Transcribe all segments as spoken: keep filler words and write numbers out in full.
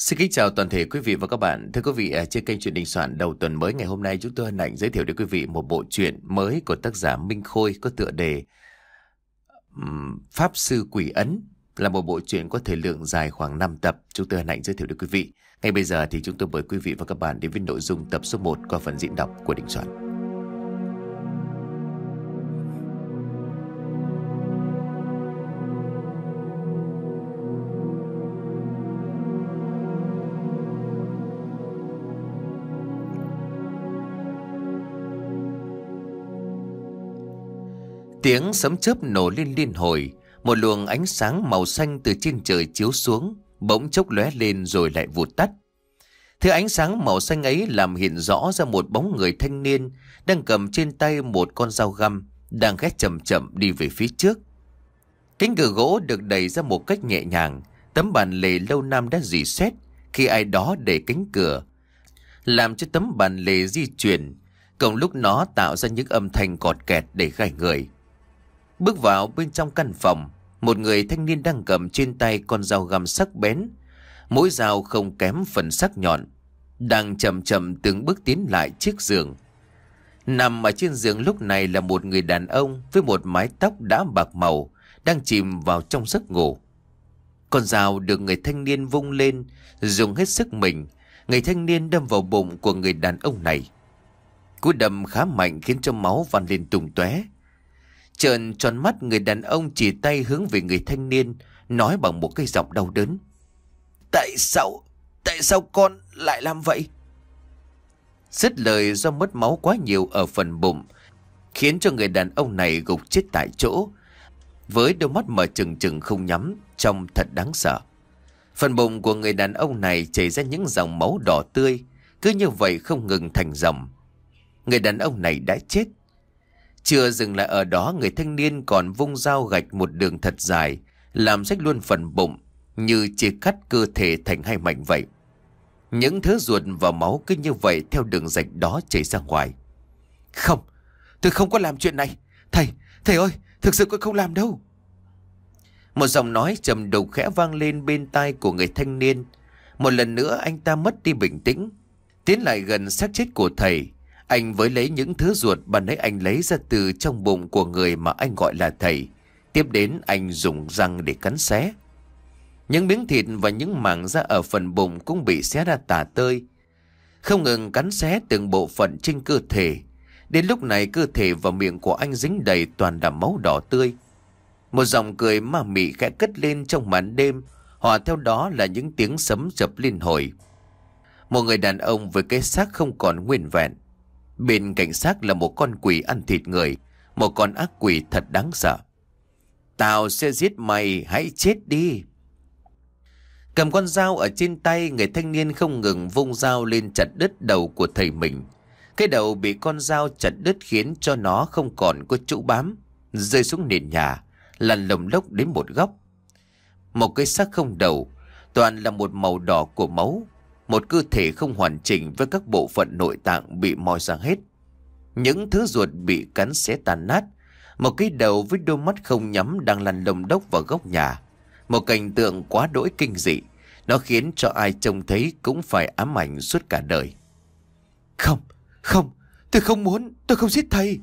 Xin kính chào toàn thể quý vị và các bạn. Thưa quý vị, trên kênh Chuyện Đình Soạn đầu tuần mới ngày hôm nay, chúng tôi hân hạnh giới thiệu đến quý vị một bộ truyện mới của tác giả Minh Khôi có tựa đề um, Pháp Sư Quỷ Ấn, là một bộ truyện có thời lượng dài khoảng năm tập. Chúng tôi hân hạnh giới thiệu đến quý vị. Ngay bây giờ thì chúng tôi mời quý vị và các bạn đến với nội dung tập số một qua phần diễn đọc của Đình Soạn. Tiếng sấm chớp nổ lên liên hồi, một luồng ánh sáng màu xanh từ trên trời chiếu xuống, bỗng chốc lóe lên rồi lại vụt tắt. Thứ ánh sáng màu xanh ấy làm hiện rõ ra một bóng người thanh niên đang cầm trên tay một con dao găm, đang khẽ chậm chậm đi về phía trước. Cánh cửa gỗ được đẩy ra một cách nhẹ nhàng, tấm bàn lề lâu năm đã rỉ sét khi ai đó đẩy cánh cửa, làm cho tấm bàn lề di chuyển, cùng lúc nó tạo ra những âm thanh cọt kẹt để gai người. Bước vào bên trong căn phòng, một người thanh niên đang cầm trên tay con dao găm sắc bén, mỗi dao không kém phần sắc nhọn, đang chậm chậm từng bước tiến lại chiếc giường. Nằm ở trên giường lúc này là một người đàn ông với một mái tóc đã bạc màu, đang chìm vào trong giấc ngủ. Con dao được người thanh niên vung lên, dùng hết sức mình, người thanh niên đâm vào bụng của người đàn ông này. Cú đâm khá mạnh khiến cho máu văng lên tung tóe. Trợn tròn mắt, người đàn ông chỉ tay hướng về người thanh niên, nói bằng một cái giọng đau đớn: Tại sao, tại sao con lại làm vậy? Dứt lời, do mất máu quá nhiều ở phần bụng, khiến cho người đàn ông này gục chết tại chỗ, với đôi mắt mở trừng trừng không nhắm, trông thật đáng sợ. Phần bụng của người đàn ông này chảy ra những dòng máu đỏ tươi, cứ như vậy không ngừng thành dòng. Người đàn ông này đã chết. Chưa dừng lại ở đó, người thanh niên còn vung dao gạch một đường thật dài, làm rách luôn phần bụng, như chia cắt cơ thể thành hai mảnh vậy. Những thứ ruột và máu cứ như vậy theo đường rạch đó chảy ra ngoài. Không, tôi không có làm chuyện này. Thầy, thầy ơi, thực sự tôi không làm đâu. Một giọng nói trầm đục khẽ vang lên bên tai của người thanh niên. Một lần nữa anh ta mất đi bình tĩnh, tiến lại gần xác chết của thầy. Anh với lấy những thứ ruột ban nãy anh lấy ra từ trong bụng của người mà anh gọi là thầy. Tiếp đến anh dùng răng để cắn xé. Những miếng thịt và những mảng da ở phần bụng cũng bị xé ra tả tơi. Không ngừng cắn xé từng bộ phận trên cơ thể. Đến lúc này cơ thể và miệng của anh dính đầy toàn là máu đỏ tươi. Một giọng cười ma mị khẽ cất lên trong màn đêm, hòa theo đó là những tiếng sấm chập liên hồi. Một người đàn ông với cái xác không còn nguyên vẹn. Bên cạnh xác là một con quỷ ăn thịt người, một con ác quỷ thật đáng sợ. Tao sẽ giết mày, hãy chết đi. Cầm con dao ở trên tay, người thanh niên không ngừng vung dao lên chặt đứt đầu của thầy mình. Cái đầu bị con dao chặt đứt khiến cho nó không còn có chỗ bám, rơi xuống nền nhà, lăn lồng lốc đến một góc. Một cái xác không đầu, toàn là một màu đỏ của máu. Một cơ thể không hoàn chỉnh với các bộ phận nội tạng bị moi ra hết. Những thứ ruột bị cắn xé tàn nát. Một cái đầu với đôi mắt không nhắm đang lăn lồng đốc vào góc nhà. Một cảnh tượng quá đỗi kinh dị. Nó khiến cho ai trông thấy cũng phải ám ảnh suốt cả đời. Không, không, tôi không muốn, tôi không giết thầy.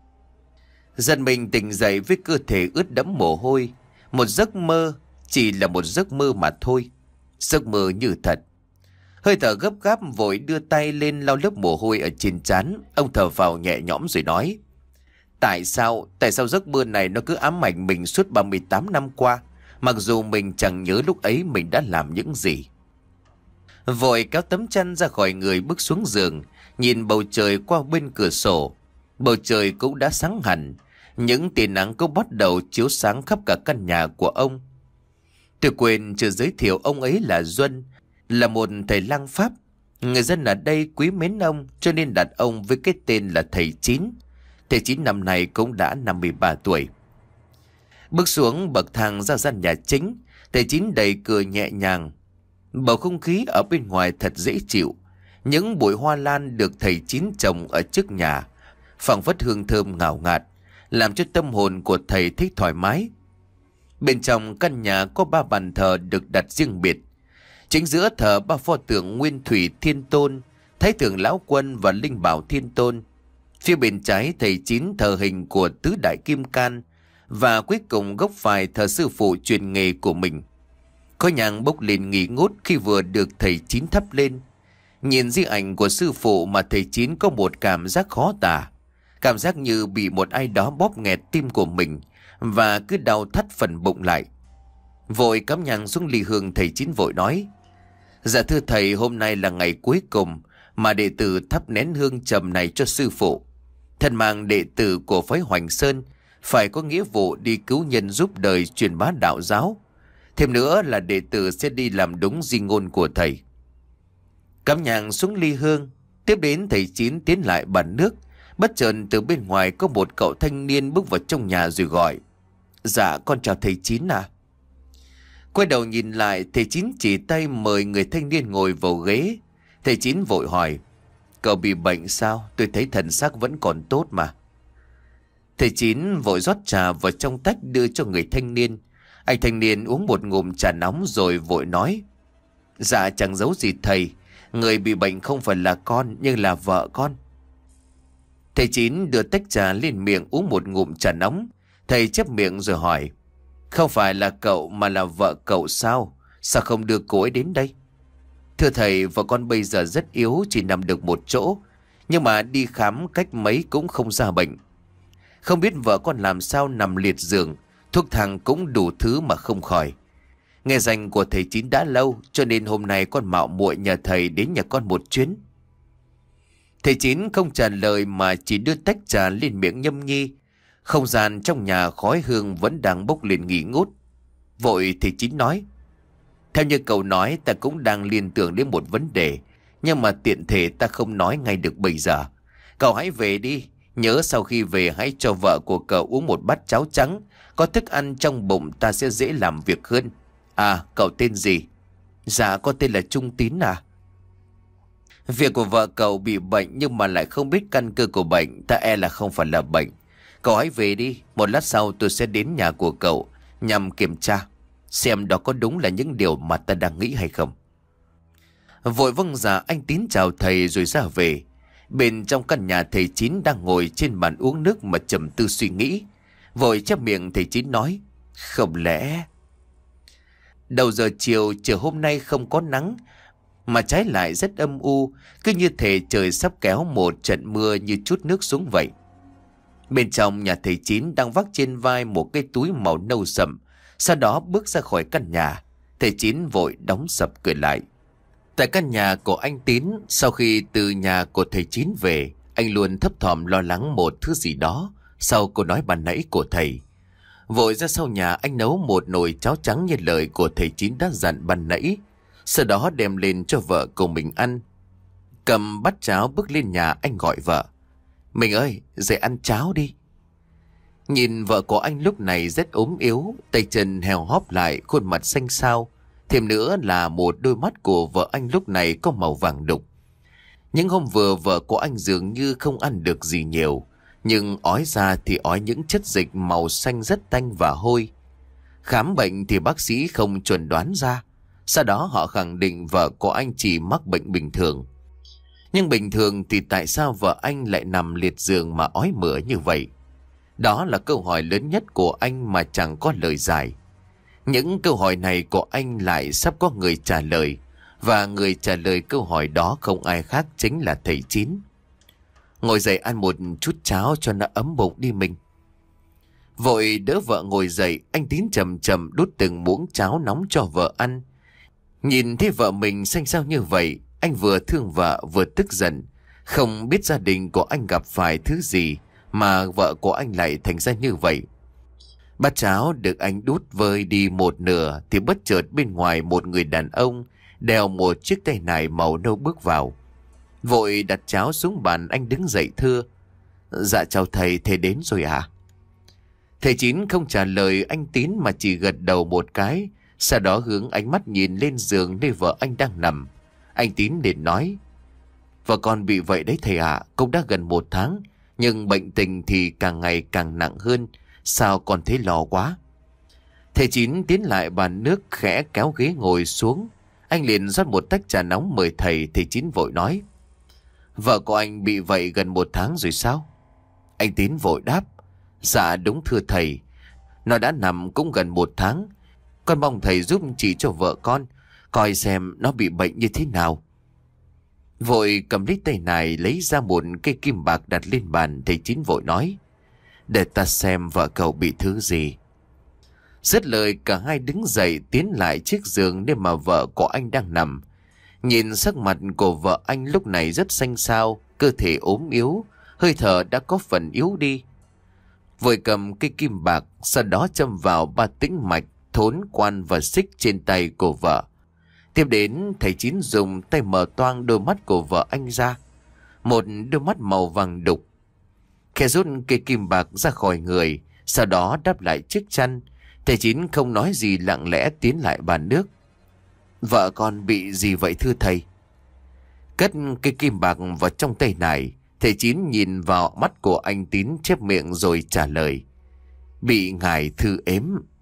Dần mình tỉnh dậy với cơ thể ướt đẫm mồ hôi. Một giấc mơ, chỉ là một giấc mơ mà thôi. Giấc mơ như thật. Hơi thở gấp gáp vội đưa tay lên lau lớp mồ hôi ở trên trán. Ông thở vào nhẹ nhõm rồi nói: Tại sao, tại sao giấc mơ này nó cứ ám ảnh mình suốt ba mươi tám năm qua, mặc dù mình chẳng nhớ lúc ấy mình đã làm những gì. Vội kéo tấm chăn ra khỏi người, bước xuống giường, nhìn bầu trời qua bên cửa sổ. Bầu trời cũng đã sáng hẳn, những tia nắng cũng bắt đầu chiếu sáng khắp cả căn nhà của ông. Tôi quên chưa giới thiệu, ông ấy là Duân, là một thầy lang Pháp. Người dân ở đây quý mến ông cho nên đặt ông với cái tên là thầy Chín. Thầy Chín năm nay cũng đã năm mươi ba tuổi. Bước xuống bậc thang ra gian nhà chính, thầy Chín đẩy cửa nhẹ nhàng. Bầu không khí ở bên ngoài thật dễ chịu. Những bụi hoa lan được thầy Chín trồng ở trước nhà, phảng phất hương thơm ngào ngạt, làm cho tâm hồn của thầy thích thoải mái. Bên trong căn nhà có ba bàn thờ được đặt riêng biệt. Chính giữa thờ ba pho tượng Nguyên Thủy Thiên Tôn, Thái Thượng Lão Quân và Linh Bảo Thiên Tôn. Phía bên trái thầy Chín thờ hình của tứ đại kim can, và cuối cùng góc phải thờ sư phụ truyền nghề của mình. Khói nhang bốc lên nghi ngút khi vừa được thầy Chín thắp lên. Nhìn di ảnh của sư phụ mà thầy Chín có một cảm giác khó tả. Cảm giác như bị một ai đó bóp nghẹt tim của mình và cứ đau thắt phần bụng lại. Vội cắm nhang xuống ly hương, thầy Chín vội nói: Dạ thưa thầy, hôm nay là ngày cuối cùng mà đệ tử thắp nén hương trầm này cho sư phụ. Thân mang đệ tử của phái Hoành Sơn phải có nghĩa vụ đi cứu nhân giúp đời, truyền bá đạo giáo. Thêm nữa là đệ tử sẽ đi làm đúng di ngôn của thầy. Cắm nhang xuống ly hương, tiếp đến thầy Chín tiến lại bàn nước. Bất chợt từ bên ngoài có một cậu thanh niên bước vào trong nhà rồi gọi: Dạ con chào thầy Chín à. Quay đầu nhìn lại, thầy Chín chỉ tay mời người thanh niên ngồi vào ghế. Thầy Chín vội hỏi: Cậu bị bệnh sao? Tôi thấy thần sắc vẫn còn tốt mà. Thầy Chín vội rót trà vào trong tách đưa cho người thanh niên. Anh thanh niên uống một ngụm trà nóng rồi vội nói: Dạ chẳng giấu gì thầy, người bị bệnh không phải là con nhưng là vợ con. Thầy Chín đưa tách trà lên miệng uống một ngụm trà nóng. Thầy chép miệng rồi hỏi: Không phải là cậu mà là vợ cậu sao? Sao không đưa cô ấy đến đây? Thưa thầy, vợ con bây giờ rất yếu, chỉ nằm được một chỗ. Nhưng mà đi khám cách mấy cũng không ra bệnh. Không biết vợ con làm sao nằm liệt giường, thuốc thang cũng đủ thứ mà không khỏi. Nghe danh của thầy Chín đã lâu, cho nên hôm nay con mạo muội nhờ thầy đến nhà con một chuyến. Thầy Chín không trả lời mà chỉ đưa tách trà lên miệng nhâm nhi. Không gian trong nhà khói hương vẫn đang bốc lên nghi ngút. Vội thầy Chín nói: Theo như cậu nói, ta cũng đang liên tưởng đến một vấn đề, nhưng mà tiện thể ta không nói ngay được bây giờ. Cậu hãy về đi. Nhớ sau khi về hãy cho vợ của cậu uống một bát cháo trắng. Có thức ăn trong bụng ta sẽ dễ làm việc hơn. À, cậu tên gì? Dạ con tên là Trung Tín à. Việc của vợ cậu bị bệnh nhưng mà lại không biết căn cơ của bệnh, ta e là không phải là bệnh. Cậu hãy về đi. Một lát sau tôi sẽ đến nhà của cậu nhằm kiểm tra xem đó có đúng là những điều mà ta đang nghĩ hay không. Vội vâng dạ anh Tín chào thầy rồi ra về. Bên trong căn nhà, thầy Chín đang ngồi trên bàn uống nước mà trầm tư suy nghĩ. Vội chép miệng thầy Chín nói: Không lẽ... Đầu giờ chiều chiều hôm nay không có nắng, mà trái lại rất âm u, cứ như thể trời sắp kéo một trận mưa như chút nước xuống vậy. Bên trong nhà, thầy Chín đang vác trên vai một cái túi màu nâu sậm. Sau đó bước ra khỏi căn nhà. Thầy Chín vội đóng sập cửa lại. Tại căn nhà của anh Tín, sau khi từ nhà của thầy Chín về, anh luôn thấp thỏm lo lắng một thứ gì đó sau câu nói ban nãy của thầy. Vội ra sau nhà, anh nấu một nồi cháo trắng như lời của thầy Chín đã dặn ban nãy. Sau đó đem lên cho vợ của mình ăn. Cầm bát cháo bước lên nhà, anh gọi vợ: Mình ơi, dậy ăn cháo đi. Nhìn vợ của anh lúc này rất ốm yếu, tay chân heo hóp lại, khuôn mặt xanh xao. Thêm nữa là một đôi mắt của vợ anh lúc này có màu vàng đục. Những hôm vừa vợ của anh dường như không ăn được gì nhiều, nhưng ói ra thì ói những chất dịch màu xanh rất tanh và hôi. Khám bệnh thì bác sĩ không chuẩn đoán ra. Sau đó họ khẳng định vợ của anh chỉ mắc bệnh bình thường. Nhưng bình thường thì tại sao vợ anh lại nằm liệt giường mà ói mửa như vậy? Đó là câu hỏi lớn nhất của anh mà chẳng có lời giải. Những câu hỏi này của anh lại sắp có người trả lời, và người trả lời câu hỏi đó không ai khác chính là thầy Chín. Ngồi dậy ăn một chút cháo cho nó ấm bụng đi mình. Vội đỡ vợ ngồi dậy, anh Tín chậm chậm đút từng muỗng cháo nóng cho vợ ăn. Nhìn thấy vợ mình xanh xao như vậy, anh vừa thương vợ vừa tức giận. Không biết gia đình của anh gặp phải thứ gì mà vợ của anh lại thành ra như vậy. Bát cháo được anh đút vơi đi một nửa thì bất chợt bên ngoài một người đàn ông đeo một chiếc tay nải màu nâu bước vào. Vội đặt cháo xuống bàn, anh đứng dậy thưa: Dạ chào thầy, thầy đến rồi à? Thầy Chín không trả lời anh Tín mà chỉ gật đầu một cái. Sau đó hướng ánh mắt nhìn lên giường nơi vợ anh đang nằm. Anh Tín liền nói: Vợ con bị vậy đấy thầy ạ, cũng đã gần một tháng, nhưng bệnh tình thì càng ngày càng nặng hơn. Sao con thấy lo quá? Thầy Chín tiến lại bàn nước khẽ kéo ghế ngồi xuống. Anh liền rót một tách trà nóng mời thầy. Thầy Chín vội nói: Vợ của anh bị vậy gần một tháng rồi sao? Anh Tín vội đáp: Dạ đúng thưa thầy, nó đã nằm cũng gần một tháng. Con mong thầy giúp chỉ cho vợ con, coi xem nó bị bệnh như thế nào. Vội cầm lấy tay này lấy ra một cây kim bạc đặt lên bàn. Thầy Chín vội nói: Để ta xem vợ cậu bị thứ gì. Dứt lời cả hai đứng dậy tiến lại chiếc giường nơi mà vợ của anh đang nằm. Nhìn sắc mặt của vợ anh lúc này rất xanh xao, cơ thể ốm yếu, hơi thở đã có phần yếu đi. Vội cầm cây kim bạc, sau đó châm vào ba tĩnh mạch, thốn, quan và xích trên tay của vợ. Tiếp đến thầy Chín dùng tay mở toang đôi mắt của vợ anh ra, một đôi mắt màu vàng đục. Khẽ rút cây kim bạc ra khỏi người, sau đó đắp lại chiếc chăn. Thầy Chín không nói gì lặng lẽ tiến lại bàn nước. Vợ con bị gì vậy thưa thầy? Cất cây kim bạc vào trong tay này, thầy Chín nhìn vào mắt của anh Tín chép miệng rồi trả lời: Bị ngài thư ếm.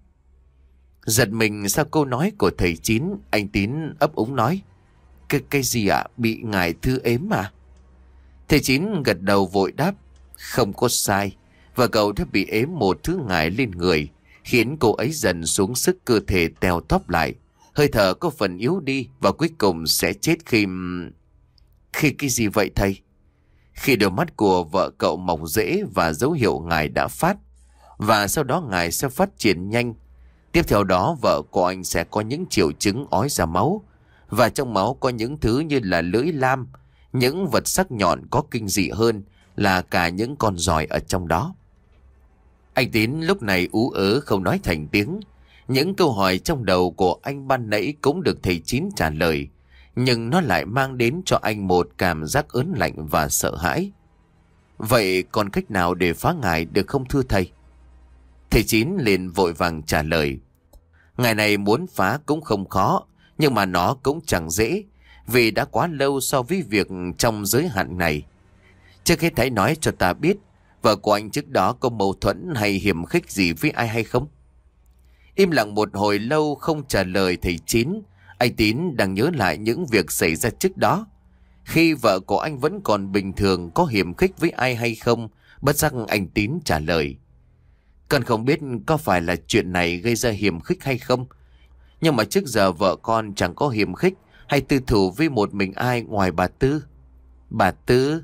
Giật mình sau câu nói của thầy Chín, anh Tín ấp úng nói: Cái, cái gì ạ? À? Bị ngài thư ếm à? Thầy Chín gật đầu vội đáp: Không có sai. Và cậu đã bị ếm một thứ ngài lên người, khiến cô ấy dần xuống sức, cơ thể teo tóp lại, hơi thở có phần yếu đi và cuối cùng sẽ chết khi... Khi cái gì vậy thầy? Khi đôi mắt của vợ cậu mọc rễ và dấu hiệu ngài đã phát, và sau đó ngài sẽ phát triển nhanh. Tiếp theo đó vợ của anh sẽ có những triệu chứng ói ra máu, và trong máu có những thứ như là lưỡi lam, những vật sắc nhọn, có kinh dị hơn là cả những con giòi ở trong đó. Anh Tín lúc này ú ớ không nói thành tiếng. Những câu hỏi trong đầu của anh ban nãy cũng được thầy Chín trả lời, nhưng nó lại mang đến cho anh một cảm giác ớn lạnh và sợ hãi. Vậy còn cách nào để phá ngài được không thưa thầy? Thầy Chín liền vội vàng trả lời: Ngài này muốn phá cũng không khó, nhưng mà nó cũng chẳng dễ, vì đã quá lâu so với việc trong giới hạn này. Trước hết hãy nói cho ta biết, vợ của anh trước đó có mâu thuẫn hay hiềm khích gì với ai hay không? Im lặng một hồi lâu không trả lời thầy Chín, anh Tín đang nhớ lại những việc xảy ra trước đó. Khi vợ của anh vẫn còn bình thường, có hiềm khích với ai hay không? Bất giác anh Tín trả lời: Con không biết có phải là chuyện này gây ra hiềm khích hay không, nhưng mà trước giờ vợ con chẳng có hiềm khích hay tư thù với một mình ai ngoài bà Tư. Bà Tư?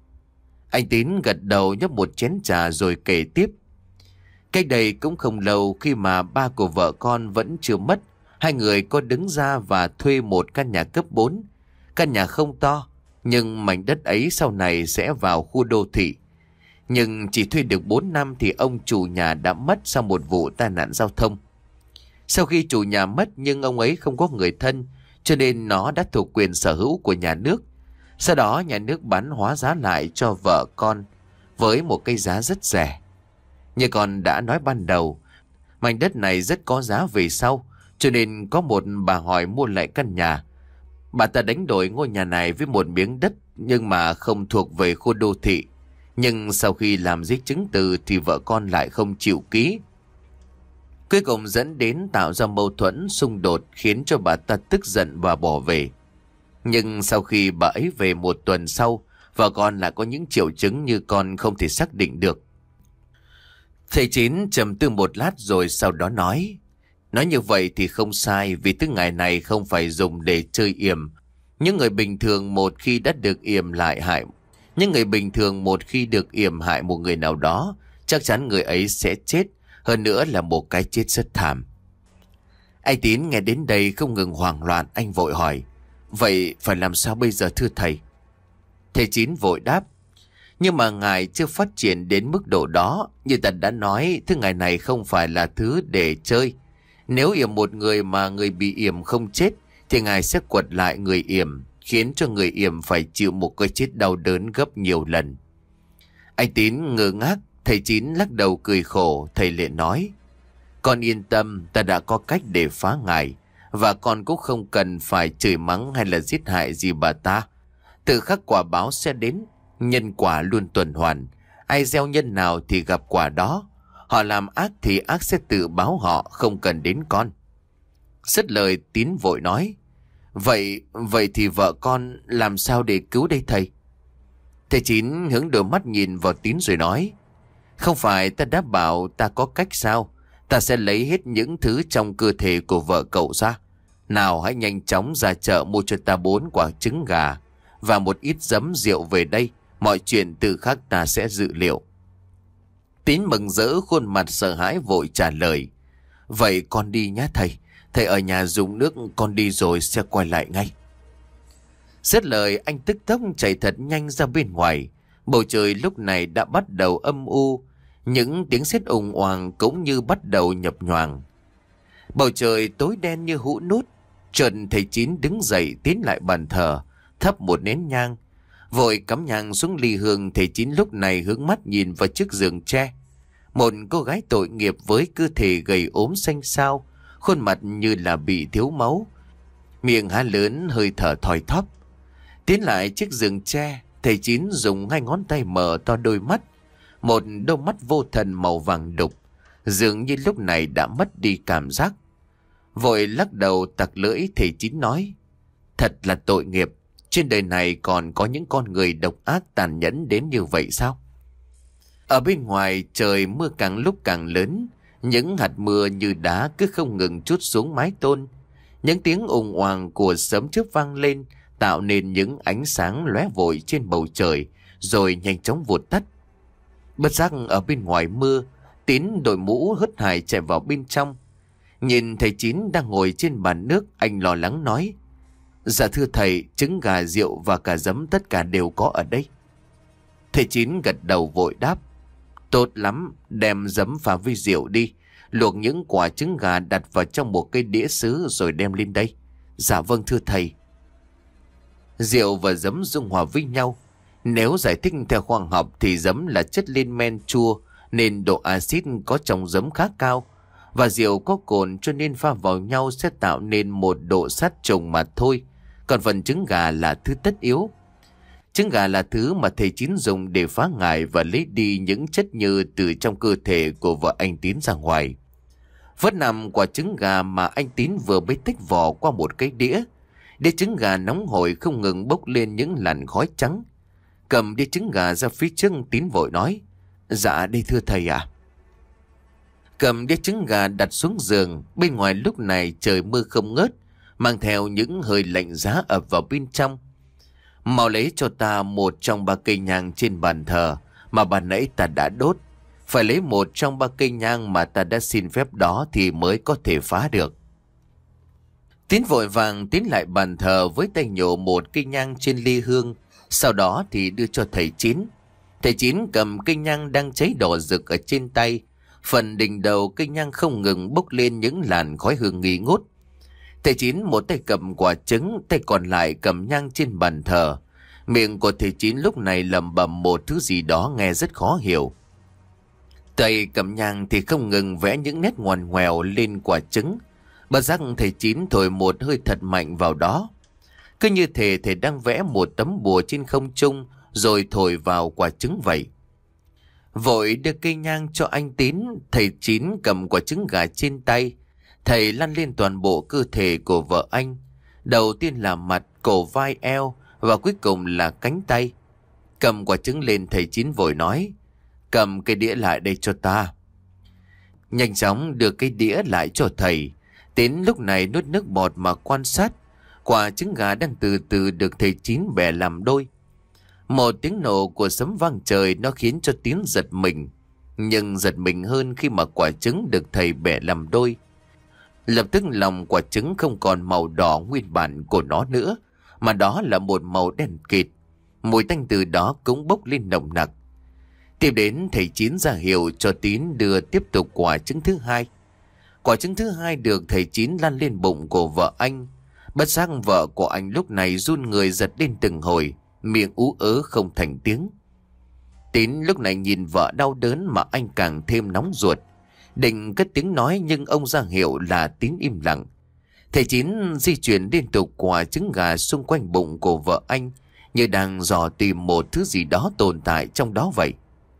Anh Tín gật đầu nhấp một chén trà rồi kể tiếp: Cách đây cũng không lâu, khi mà ba của vợ con vẫn chưa mất, hai người có đứng ra và thuê một căn nhà cấp bốn. Căn nhà không to, nhưng mảnh đất ấy sau này sẽ vào khu đô thị. Nhưng chỉ thuê được bốn năm thì ông chủ nhà đã mất sau một vụ tai nạn giao thông. Sau khi chủ nhà mất nhưng ông ấy không có người thân, cho nên nó đã thuộc quyền sở hữu của nhà nước. Sau đó nhà nước bán hóa giá lại cho vợ con với một cái giá rất rẻ. Như con đã nói ban đầu, mảnh đất này rất có giá về sau, cho nên có một bà hỏi mua lại căn nhà. Bà ta đánh đổi ngôi nhà này với một miếng đất nhưng mà không thuộc về khu đô thị. Nhưng sau khi làm giấy chứng từ thì vợ con lại không chịu ký. Cuối cùng dẫn đến tạo ra mâu thuẫn xung đột, khiến cho bà ta tức giận và bỏ về. Nhưng sau khi bà ấy về một tuần sau, vợ con lại có những triệu chứng như con không thể xác định được. Thầy Chín trầm tư một lát rồi sau đó nói: Nói như vậy thì không sai, vì thứ ngài này không phải dùng để chơi yểm. Những người bình thường một khi đã được yểm lại hại Những người bình thường một khi được yểm hại một người nào đó, chắc chắn người ấy sẽ chết, hơn nữa là một cái chết rất thảm. Anh Tín nghe đến đây không ngừng hoảng loạn, anh vội hỏi: Vậy phải làm sao bây giờ thưa thầy? Thầy Chín vội đáp: Nhưng mà ngài chưa phát triển đến mức độ đó. Như ta đã nói, thứ ngài này không phải là thứ để chơi. Nếu yểm một người mà người bị yểm không chết, thì ngài sẽ quật lại người yểm, khiến cho người yểm phải chịu một cái chết đau đớn gấp nhiều lần. Anh Tín ngơ ngác, thầy Chín lắc đầu cười khổ. Thầy liền nói: Con yên tâm, ta đã có cách để phá ngài, và con cũng không cần phải chửi mắng hay là giết hại gì bà ta. Tự khắc quả báo sẽ đến, nhân quả luôn tuần hoàn, ai gieo nhân nào thì gặp quả đó. Họ làm ác thì ác sẽ tự báo họ, không cần đến con. Dứt lời Tín vội nói: Vậy, vậy thì vợ con làm sao để cứu đây thầy? Thầy Chín hướng đôi mắt nhìn vào Tín rồi nói. Không phải ta đã bảo ta có cách sao? Ta sẽ lấy hết những thứ trong cơ thể của vợ cậu ra. Nào hãy nhanh chóng ra chợ mua cho ta bốn quả trứng gà và một ít giấm rượu về đây. Mọi chuyện từ khác ta sẽ dự liệu. Tín mừng rỡ khuôn mặt sợ hãi vội trả lời. Vậy con đi nhé thầy. Thầy ở nhà dùng nước, con đi rồi sẽ quay lại ngay. Dứt lời anh tức tốc chạy thật nhanh ra bên ngoài. Bầu trời lúc này đã bắt đầu âm u. Những tiếng sét ùng oàng cũng như bắt đầu nhập nhoàng. Bầu trời tối đen như hũ nút. Chợt thầy Chín đứng dậy tiến lại bàn thờ, thắp một nén nhang. Vội cắm nhang xuống ly hương. Thầy Chín lúc này hướng mắt nhìn vào chiếc giường tre. Một cô gái tội nghiệp với cơ thể gầy ốm xanh xao, khuôn mặt như là bị thiếu máu, miệng há lớn hơi thở thoi thóp. Tiến lại chiếc giường tre, thầy Chín dùng hai ngón tay mở to đôi mắt, một đôi mắt vô thần màu vàng đục, dường như lúc này đã mất đi cảm giác. Vội lắc đầu tặc lưỡi, thầy Chín nói: Thật là tội nghiệp, trên đời này còn có những con người độc ác tàn nhẫn đến như vậy sao? Ở bên ngoài trời mưa càng lúc càng lớn, những hạt mưa như đá cứ không ngừng trút xuống mái tôn. Những tiếng ùng oàng của sấm chớp vang lên, tạo nên những ánh sáng lóe vội trên bầu trời, rồi nhanh chóng vụt tắt. Bất giác ở bên ngoài mưa, Tín đội mũ hớt hải chạy vào bên trong. Nhìn thầy Chín đang ngồi trên bàn nước, anh lo lắng nói: Dạ thưa thầy, trứng gà, rượu và cả giấm tất cả đều có ở đây. Thầy Chín gật đầu vội đáp: Tốt lắm, đem giấm pha với rượu đi. Luộc những quả trứng gà đặt vào trong một cái đĩa sứ rồi đem lên đây. Dạ vâng thưa thầy. Rượu và giấm dung hòa với nhau. Nếu giải thích theo khoa học thì giấm là chất lên men chua nên độ axit có trong giấm khá cao, và rượu có cồn cho nên pha vào nhau sẽ tạo nên một độ sát trùng mà thôi. Còn phần trứng gà là thứ tất yếu. Trứng gà là thứ mà thầy Chín dùng để phá ngải và lấy đi những chất nhừ từ trong cơ thể của vợ anh Tín ra ngoài. Vớt nằm quả trứng gà mà anh Tín vừa mới tách vỏ qua một cái đĩa. Đĩa trứng gà nóng hổi không ngừng bốc lên những làn khói trắng. Cầm đĩa trứng gà ra phía trước, Tín vội nói: Dạ đây thưa thầy ạ. À. Cầm đĩa trứng gà đặt xuống giường. Bên ngoài lúc này trời mưa không ngớt, mang theo những hơi lạnh giá ập vào bên trong. Mau lấy cho ta một trong ba cây nhang trên bàn thờ mà ban nãy ta đã đốt. Phải lấy một trong ba cây nhang mà ta đã xin phép đó thì mới có thể phá được. Tín vội vàng tiến lại bàn thờ với tay nhổ một cây nhang trên ly hương. Sau đó thì đưa cho thầy Chín. Thầy Chín cầm cây nhang đang cháy đỏ rực ở trên tay. Phần đỉnh đầu cây nhang không ngừng bốc lên những làn khói hương nghi ngút. Thầy Chín một tay cầm quả trứng, tay còn lại cầm nhang trên bàn thờ. Miệng của thầy Chín lúc này lẩm bẩm một thứ gì đó nghe rất khó hiểu. Tay cầm nhang thì không ngừng vẽ những nét ngoằn ngoèo lên quả trứng. Bất giác thầy Chín thổi một hơi thật mạnh vào đó. Cứ như thể thầy đang vẽ một tấm bùa trên không trung rồi thổi vào quả trứng vậy. Vội đưa cây nhang cho anh Tín, thầy Chín cầm quả trứng gà trên tay. Thầy lăn lên toàn bộ cơ thể của vợ anh. Đầu tiên là mặt, cổ, vai, eo và cuối cùng là cánh tay. Cầm quả trứng lên, thầy Chín vội nói: Cầm cái đĩa lại đây cho ta. Nhanh chóng đưa cái đĩa lại cho thầy. Tín lúc này nuốt nước bọt mà quan sát. Quả trứng gà đang từ từ được thầy Chín bẻ làm đôi. Một tiếng nổ của sấm vang trời nó khiến cho Tín giật mình. Nhưng giật mình hơn khi mà quả trứng được thầy bẻ làm đôi. Lập tức lòng quả trứng không còn màu đỏ nguyên bản của nó nữa, mà đó là một màu đen kịt. Mùi tanh từ đó cũng bốc lên nồng nặc. Tiếp đến thầy Chín ra hiệu cho Tín đưa tiếp tục quả trứng thứ hai. Quả trứng thứ hai được thầy Chín lăn lên bụng của vợ anh. Bất giác vợ của anh lúc này run người giật lên từng hồi, miệng ú ớ không thành tiếng. Tín lúc này nhìn vợ đau đớn mà anh càng thêm nóng ruột. Định cất tiếng nói nhưng ông ra hiệu là Tín im lặng. Thầy Chín di chuyển liên tục quả trứng gà xung quanh bụng của vợ anh, như đang dò tìm một thứ gì đó tồn tại trong đó vậy.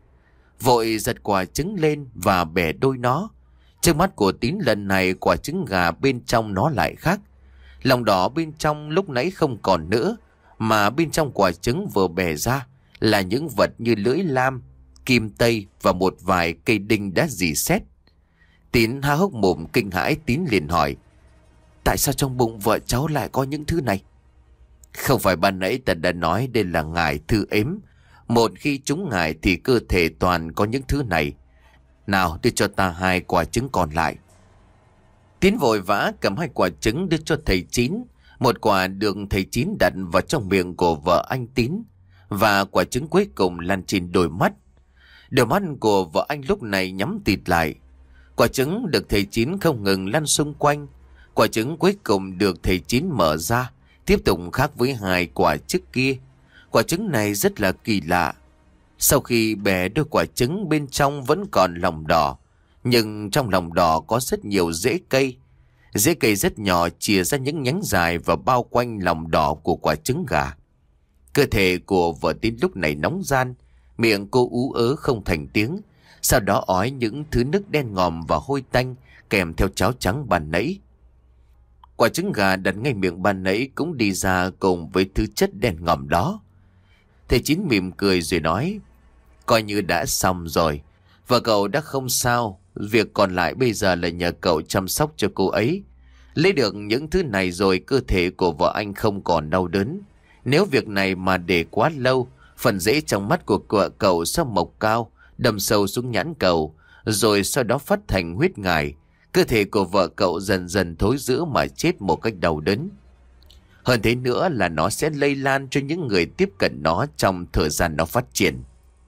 Vội giật quả trứng lên và bẻ đôi nó. Trước mắt của Tín lần này quả trứng gà bên trong nó lại khác. Lòng đỏ bên trong lúc nãy không còn nữa, mà bên trong quả trứng vừa bẻ ra là những vật như lưỡi lam, kim tây và một vài cây đinh đã rỉ sét. Tín há hốc mồm kinh hãi. Tín liền hỏi: tại sao trong bụng vợ cháu lại có những thứ này? Không phải ban nãy ta đã nói đây là ngải thư ếm. Một khi trúng ngải thì cơ thể toàn có những thứ này. Nào, đưa cho ta hai quả trứng còn lại. Tín vội vã cầm hai quả trứng đưa cho thầy Chín. Một quả được thầy Chín đặt vào trong miệng của vợ anh Tín, và quả trứng cuối cùng lăn trên đôi mắt. Đôi mắt của vợ anh lúc này nhắm tịt lại. Quả trứng được thầy Chín không ngừng lăn xung quanh. Quả trứng cuối cùng được thầy Chín mở ra, tiếp tục khác với hai quả trước kia. Quả trứng này rất là kỳ lạ. Sau khi bẻ đôi quả trứng, bên trong vẫn còn lòng đỏ, nhưng trong lòng đỏ có rất nhiều rễ cây. Rễ cây rất nhỏ chìa ra những nhánh dài và bao quanh lòng đỏ của quả trứng gà. Cơ thể của vợ Tín lúc này nóng ran, miệng cô ú ớ không thành tiếng, sau đó ói những thứ nước đen ngòm và hôi tanh kèm theo cháo trắng ban nãy. Quả trứng gà đặt ngay miệng ban nãy cũng đi ra cùng với thứ chất đen ngòm đó. Thầy Chín mỉm cười rồi nói: coi như đã xong rồi, vợ cậu đã không sao. Việc còn lại bây giờ là nhờ cậu chăm sóc cho cô ấy. Lấy được những thứ này rồi, cơ thể của vợ anh không còn đau đớn. Nếu việc này mà để quá lâu, phần rễ trong mắt của vợ cậu sẽ mọc cao, đâm sâu xuống nhãn cầu, rồi sau đó phát thành huyết ngải. Cơ thể của vợ cậu dần dần thối rữa mà chết một cách đau đớn. Hơn thế nữa là nó sẽ lây lan cho những người tiếp cận nó trong thời gian nó phát triển.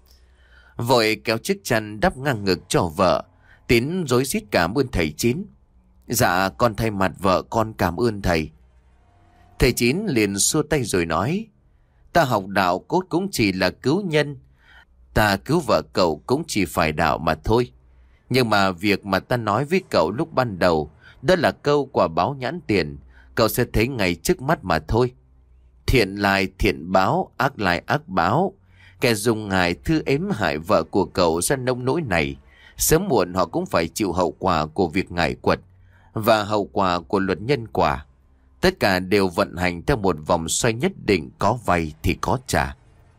Vội kéo chiếc chăn đắp ngang ngực cho vợ, Tín rối rít cảm ơn thầy Chín. Dạ, con thay mặt vợ con cảm ơn thầy. Thầy Chín liền xua tay rồi nói: ta học đạo cốt cũng chỉ là cứu nhân. Ta cứu vợ cậu cũng chỉ phải đạo mà thôi. Nhưng mà việc mà ta nói với cậu lúc ban đầu, đó là câu quả báo nhãn tiền. Cậu sẽ thấy ngay trước mắt mà thôi. Thiện lại thiện báo, ác lại ác báo. Kẻ dùng ngải thư ếm hại vợ của cậu ra nông nỗi này, sớm muộn họ cũng phải chịu hậu quả của việc ngải quật và hậu quả của luật nhân quả. Tất cả đều vận hành theo một vòng xoay nhất định, có vay thì có trả.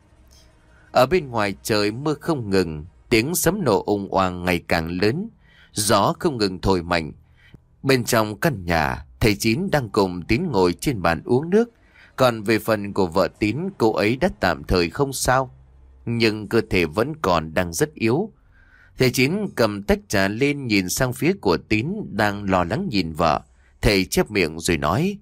Ở bên ngoài trời mưa không ngừng, tiếng sấm nổ ùng oàng ngày càng lớn, gió không ngừng thổi mạnh. Bên trong căn nhà, thầy Chín đang cùng Tín ngồi trên bàn uống nước. Còn về phần của vợ Tín, cô ấy đã tạm thời không sao, nhưng cơ thể vẫn còn đang rất yếu. Thầy Chín cầm tách trà lên nhìn sang phía của Tín đang lo lắng nhìn vợ. Thầy chép miệng rồi nói: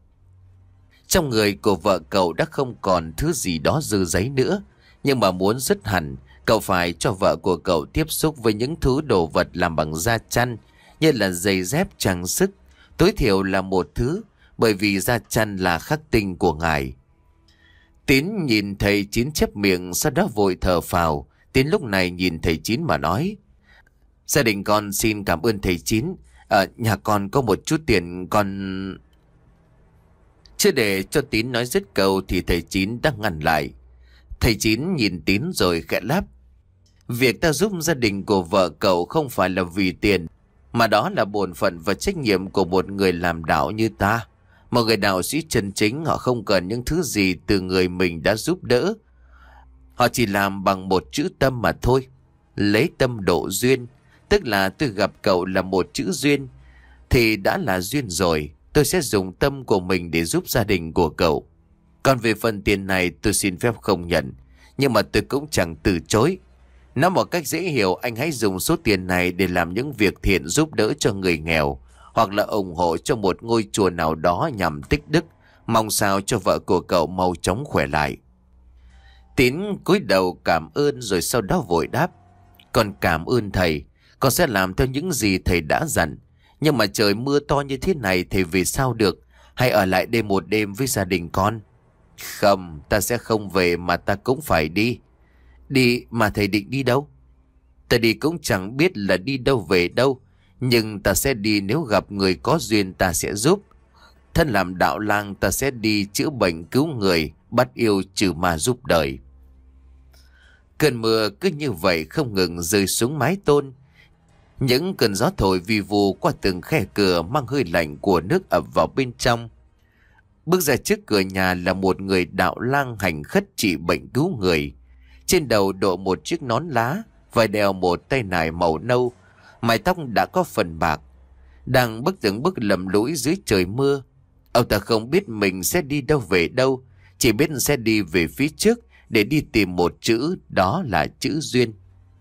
trong người của vợ cậu đã không còn thứ gì đó dư giấy nữa. Nhưng mà muốn dứt hẳn, cậu phải cho vợ của cậu tiếp xúc với những thứ đồ vật làm bằng da chăn, như là giày dép, trang sức. Tối thiểu là một thứ, bởi vì da chăn là khắc tinh của ngài. Tín nhìn thầy Chín chép miệng, sau đó vội thở phào. Tín lúc này nhìn thầy Chín mà nói: gia đình con xin cảm ơn thầy Chín. Ở nhà con có một chút tiền, con... Chưa để cho Tín nói dứt câu thì thầy Chín đã ngăn lại. Thầy Chín nhìn Tín rồi khẽ lắp: việc ta giúp gia đình của vợ cậu không phải là vì tiền, mà đó là bổn phận và trách nhiệm của một người làm đạo như ta. Một người đạo sĩ chân chính, họ không cần những thứ gì từ người mình đã giúp đỡ. Họ chỉ làm bằng một chữ tâm mà thôi. Lấy tâm độ duyên, tức là tôi gặp cậu là một chữ duyên thì đã là duyên rồi. Tôi sẽ dùng tâm của mình để giúp gia đình của cậu. Còn về phần tiền này tôi xin phép không nhận, nhưng mà tôi cũng chẳng từ chối. Nói một cách dễ hiểu, anh hãy dùng số tiền này để làm những việc thiện giúp đỡ cho người nghèo, hoặc là ủng hộ cho một ngôi chùa nào đó nhằm tích đức, mong sao cho vợ của cậu mau chóng khỏe lại. Tín cúi đầu cảm ơn rồi sau đó vội đáp: con cảm ơn thầy, con sẽ làm theo những gì thầy đã dặn. Nhưng mà trời mưa to như thế này thầy về sao được? Hay ở lại đây một đêm với gia đình con? Không, ta sẽ không về mà ta cũng phải đi. Đi mà thầy định đi đâu? Ta đi cũng chẳng biết là đi đâu về đâu, nhưng ta sẽ đi nếu gặp người có duyên ta sẽ giúp. Thân làm đạo lang ta sẽ đi chữa bệnh cứu người, bắt yêu trừ ma giúp đời. Cơn mưa cứ như vậy không ngừng rơi xuống mái tôn. Những cơn gió thổi vi vu qua từng khe cửa mang hơi lạnh của nước ập vào bên trong. Bước ra trước cửa nhà là một người đạo lang hành khất trị bệnh cứu người. Trên đầu đội một chiếc nón lá, vai đeo một tay nải màu nâu, mái tóc đã có phần bạc. Đang bước từng bước lầm lũi dưới trời mưa. Ông ta không biết mình sẽ đi đâu về đâu, chỉ biết sẽ đi về phía trước để đi tìm một chữ, đó là chữ duyên.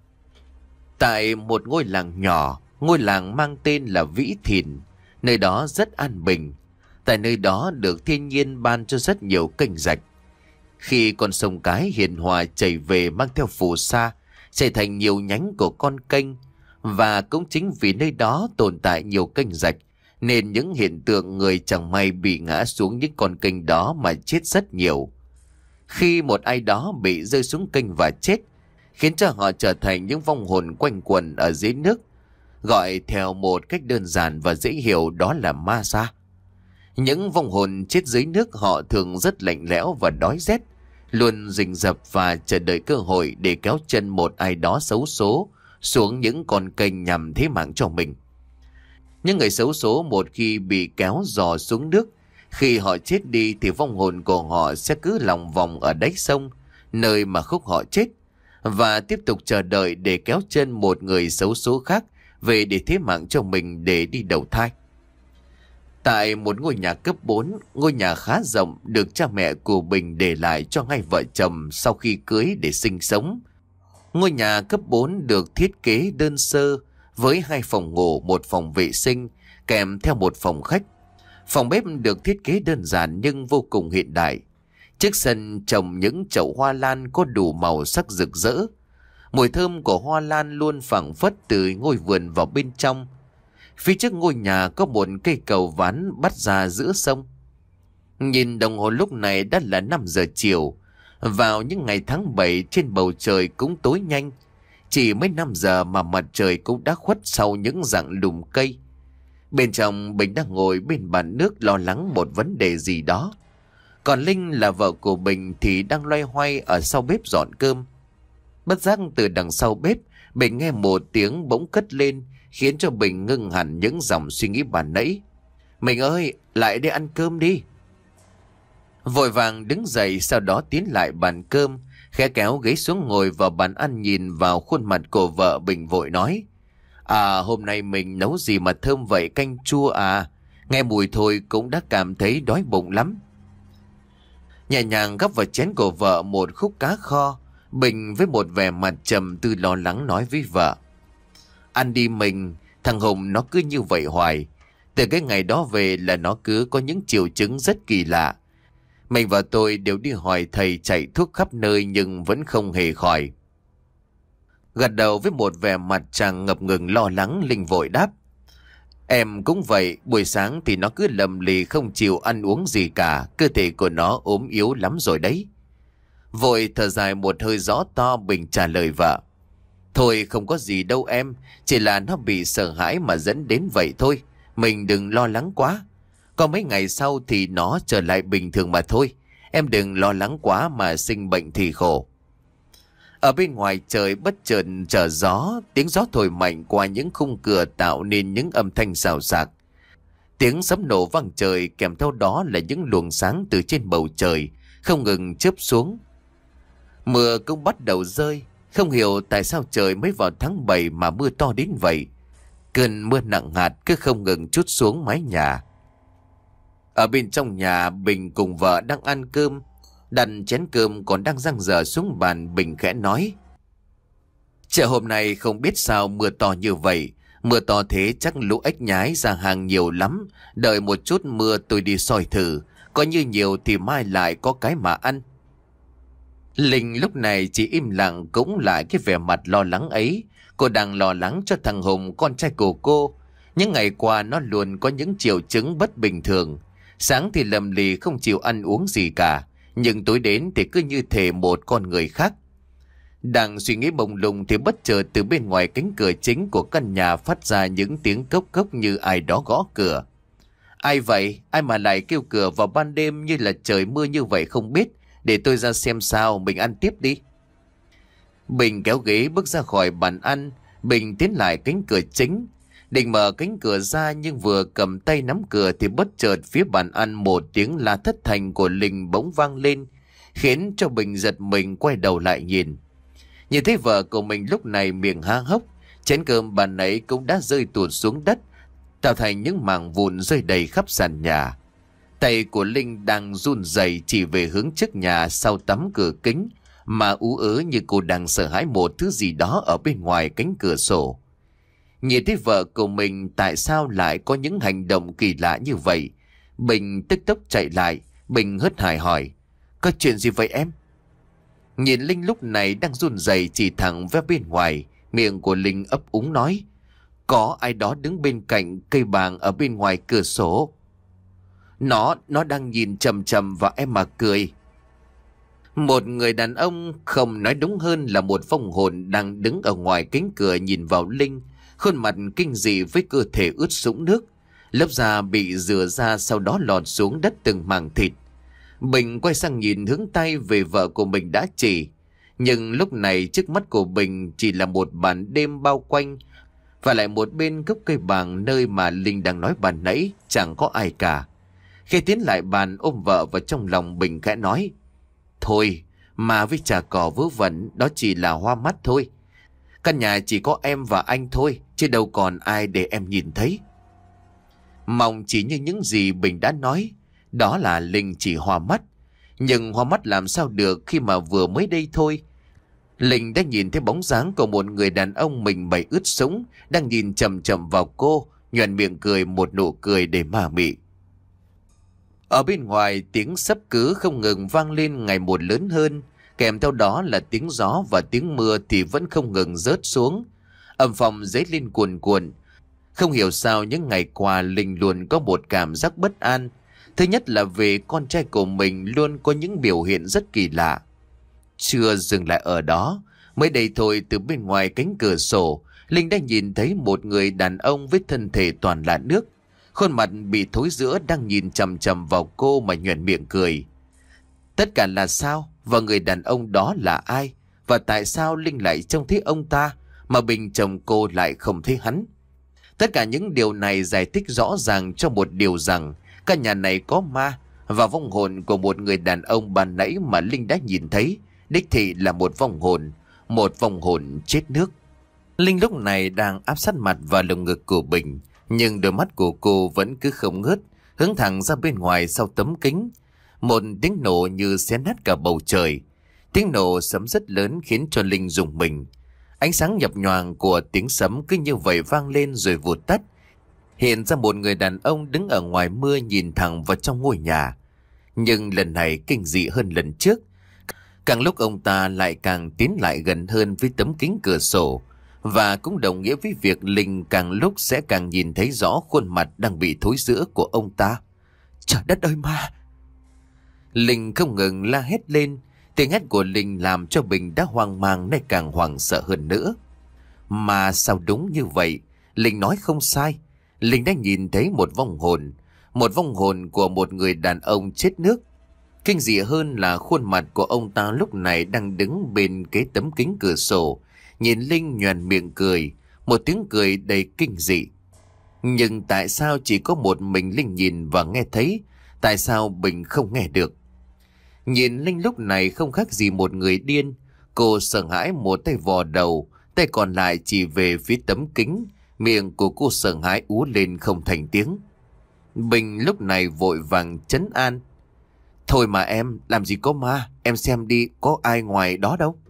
Tại một ngôi làng nhỏ, ngôi làng mang tên là Vĩ Thìn, nơi đó rất an bình. Tại nơi đó được thiên nhiên ban cho rất nhiều kênh rạch. Khi con sông Cái hiền hòa chảy về mang theo phù sa, chảy thành nhiều nhánh của con kênh. Và cũng chính vì nơi đó tồn tại nhiều kênh rạch, nên những hiện tượng người chẳng may bị ngã xuống những con kênh đó mà chết rất nhiều. Khi một ai đó bị rơi xuống kênh và chết, khiến cho họ trở thành những vong hồn quanh quẩn ở dưới nước, gọi theo một cách đơn giản và dễ hiểu, đó là ma da. Những vong hồn chết dưới nước họ thường rất lạnh lẽo và đói rét, luôn rình rập và chờ đợi cơ hội để kéo chân một ai đó xấu số xuống những con kênh nhằm thế mạng cho mình. Những người xấu số một khi bị kéo dò xuống nước, khi họ chết đi thì vong hồn của họ sẽ cứ lòng vòng ở đáy sông, nơi mà khúc họ chết, và tiếp tục chờ đợi để kéo chân một người xấu số khác về để thế mạng cho mình để đi đầu thai. Tại một ngôi nhà cấp bốn, ngôi nhà khá rộng được cha mẹ của Bình để lại cho hai vợ chồng sau khi cưới để sinh sống. Ngôi nhà cấp bốn được thiết kế đơn sơ với hai phòng ngủ, một phòng vệ sinh, kèm theo một phòng khách. Phòng bếp được thiết kế đơn giản nhưng vô cùng hiện đại. Trước sân trồng những chậu hoa lan có đủ màu sắc rực rỡ. Mùi thơm của hoa lan luôn phảng phất từ ngôi vườn vào bên trong. Phía trước ngôi nhà có một cây cầu ván bắt ra giữa sông. Nhìn đồng hồ lúc này đã là năm giờ chiều. Vào những ngày tháng bảy trên bầu trời cũng tối nhanh. Chỉ mấy năm giờ mà mặt trời cũng đã khuất sau những rặng lùm cây. Bên trong Bình đang ngồi bên bàn nước lo lắng một vấn đề gì đó. Còn Linh là vợ của Bình thì đang loay hoay ở sau bếp dọn cơm. Bất giác từ đằng sau bếp, Bình nghe một tiếng bỗng cất lên, khiến cho Bình ngưng hẳn những dòng suy nghĩ bàn nãy. Mình ơi, lại đây ăn cơm đi. Vội vàng đứng dậy, sau đó tiến lại bàn cơm, khẽ kéo ghế xuống ngồi vào bàn ăn, nhìn vào khuôn mặt của vợ Bình vội nói. À, hôm nay mình nấu gì mà thơm vậy, canh chua à? Nghe mùi thôi cũng đã cảm thấy đói bụng lắm. Nhẹ nhàng gắp vào chén của vợ một khúc cá kho, Bình với một vẻ mặt trầm tư lo lắng nói với vợ. Ăn đi mình, thằng Hùng nó cứ như vậy hoài. Từ cái ngày đó về là nó cứ có những triệu chứng rất kỳ lạ. Mình và tôi đều đi hỏi thầy chạy thuốc khắp nơi nhưng vẫn không hề khỏi. Gật đầu với một vẻ mặt chàng ngập ngừng lo lắng, Linh vội đáp. Em cũng vậy, buổi sáng thì nó cứ lầm lì không chịu ăn uống gì cả, cơ thể của nó ốm yếu lắm rồi đấy. Vội thở dài một hơi gió to, Bình trả lời vợ. Thôi không có gì đâu em, chỉ là nó bị sợ hãi mà dẫn đến vậy thôi, mình đừng lo lắng quá. Có mấy ngày sau thì nó trở lại bình thường mà thôi, em đừng lo lắng quá mà sinh bệnh thì khổ. Ở bên ngoài trời bất chợt trở gió, tiếng gió thổi mạnh qua những khung cửa tạo nên những âm thanh xào xạc. Tiếng sấm nổ vang trời, kèm theo đó là những luồng sáng từ trên bầu trời không ngừng chớp xuống. Mưa cũng bắt đầu rơi, không hiểu tại sao trời mới vào tháng bảy mà mưa to đến vậy. Cơn mưa nặng hạt cứ không ngừng trút xuống mái nhà. Ở bên trong nhà, Bình cùng vợ đang ăn cơm, đặt chén cơm còn đang dang dở xuống bàn. Bình khẽ nói. Chợ hôm nay không biết sao mưa to như vậy. Mưa to thế chắc lũ ếch nhái ra hàng nhiều lắm. Đợi một chút mưa tôi đi soi thử, có như nhiều thì mai lại có cái mà ăn. Linh lúc này chỉ im lặng, cũng lại cái vẻ mặt lo lắng ấy. Cô đang lo lắng cho thằng Hùng, con trai của cô. Những ngày qua nó luôn có những triệu chứng bất bình thường. Sáng thì lầm lì không chịu ăn uống gì cả, nhưng tối đến thì cứ như thể một con người khác. Đang suy nghĩ bồng lùng thì bất chợt từ bên ngoài cánh cửa chính của căn nhà phát ra những tiếng cốc cốc như ai đó gõ cửa. Ai vậy? Ai mà lại kêu cửa vào ban đêm như là trời mưa như vậy không biết? Để tôi ra xem sao, mình ăn tiếp đi. Bình kéo ghế bước ra khỏi bàn ăn. Bình tiến lại cánh cửa chính. Định mở cánh cửa ra nhưng vừa cầm tay nắm cửa thì bất chợt phía bàn ăn một tiếng la thất thanh của Linh bỗng vang lên, khiến cho Bình giật mình quay đầu lại nhìn. Nhìn thấy vợ của mình lúc này miệng há hốc, chén cơm bàn nãy cũng đã rơi tuột xuống đất, tạo thành những mảng vụn rơi đầy khắp sàn nhà. Tay của Linh đang run rẩy chỉ về hướng trước nhà sau tấm cửa kính, mà ú ớ như cô đang sợ hãi một thứ gì đó ở bên ngoài cánh cửa sổ. Nhìn thấy vợ của mình tại sao lại có những hành động kỳ lạ như vậy, Bình tức tốc chạy lại. Bình hớt hải hỏi: "Có chuyện gì vậy em?" Nhìn Linh lúc này đang run rẩy chỉ thẳng về bên ngoài, miệng của Linh ấp úng nói: "Có ai đó đứng bên cạnh cây bàng ở bên ngoài cửa sổ. Nó, nó đang nhìn chầm chầm vào em mà cười." Một người đàn ông, không nói đúng hơn là một vong hồn, đang đứng ở ngoài cánh cửa nhìn vào Linh, khuôn mặt kinh dị với cơ thể ướt sũng nước, lớp da bị rửa ra sau đó lọt xuống đất từng mảng thịt. Bình quay sang nhìn hướng tay về vợ của mình đã chỉ, nhưng lúc này trước mắt của Bình chỉ là một màn đêm bao quanh, và lại một bên gốc cây bàng nơi mà Linh đang nói ban nãy chẳng có ai cả. Khi tiến lại bàn ôm vợ vào trong lòng, Bình khẽ nói: "Thôi, mà với trà cỏ vớ vẩn, đó chỉ là hoa mắt thôi. Căn nhà chỉ có em và anh thôi, chứ đâu còn ai để em nhìn thấy." Mong chỉ như những gì Bình đã nói, đó là Linh chỉ hoa mắt. Nhưng hoa mắt làm sao được khi mà vừa mới đây thôi, Linh đã nhìn thấy bóng dáng của một người đàn ông mình bày ướt sũng, đang nhìn chầm chầm vào cô, nhoẻn miệng cười một nụ cười để ma mị. Ở bên ngoài tiếng sấp cứ không ngừng vang lên ngày một lớn hơn, kèm theo đó là tiếng gió và tiếng mưa thì vẫn không ngừng rớt xuống. Âm phong dấy lên cuồn cuộn. Không hiểu sao những ngày qua Linh luôn có một cảm giác bất an. Thứ nhất là về con trai của mình luôn có những biểu hiện rất kỳ lạ. Chưa dừng lại ở đó, mới đây thôi từ bên ngoài cánh cửa sổ, Linh đã nhìn thấy một người đàn ông với thân thể toàn là nước, khuôn mặt bị thối rữa đang nhìn chằm chằm vào cô mà nhoẻn miệng cười. Tất cả là sao? Và người đàn ông đó là ai? Và tại sao Linh lại trông thấy ông ta mà Bình chồng cô lại không thấy hắn? Tất cả những điều này giải thích rõ ràng cho một điều rằng căn nhà này có ma, và vong hồn của một người đàn ông ban nãy mà Linh đã nhìn thấy đích thị là một vong hồn, một vong hồn chết nước. Linh lúc này đang áp sát mặt vào lồng ngực của Bình, nhưng đôi mắt của cô vẫn cứ không ngớt hướng thẳng ra bên ngoài sau tấm kính. Một tiếng nổ như xé nát cả bầu trời. Tiếng nổ sấm rất lớn khiến cho Linh rùng mình. Ánh sáng nhập nhoàng của tiếng sấm cứ như vậy vang lên rồi vụt tắt. Hiện ra một người đàn ông đứng ở ngoài mưa nhìn thẳng vào trong ngôi nhà. Nhưng lần này kinh dị hơn lần trước. Càng lúc ông ta lại càng tiến lại gần hơn với tấm kính cửa sổ, và cũng đồng nghĩa với việc Linh càng lúc sẽ càng nhìn thấy rõ khuôn mặt đang bị thối rữa của ông ta. Trời đất ơi ma! Linh không ngừng la hét lên. Tiếng hét của Linh làm cho Bình đã hoang mang nay càng hoảng sợ hơn nữa. Mà sao đúng như vậy? Linh nói không sai. Linh đã nhìn thấy một vong hồn, một vong hồn của một người đàn ông chết nước. Kinh dị hơn là khuôn mặt của ông ta lúc này đang đứng bên cái tấm kính cửa sổ, nhìn Linh nhoẻn miệng cười, một tiếng cười đầy kinh dị. Nhưng tại sao chỉ có một mình Linh nhìn và nghe thấy? Tại sao Bình không nghe được? Nhìn Linh lúc này không khác gì một người điên. Cô sợ hãi một tay vò đầu, tay còn lại chỉ về phía tấm kính. Miệng của cô sợ hãi ú lên không thành tiếng. Bình lúc này vội vàng trấn an. Thôi mà em, làm gì có ma, em xem đi, có ai ngoài đó đâu.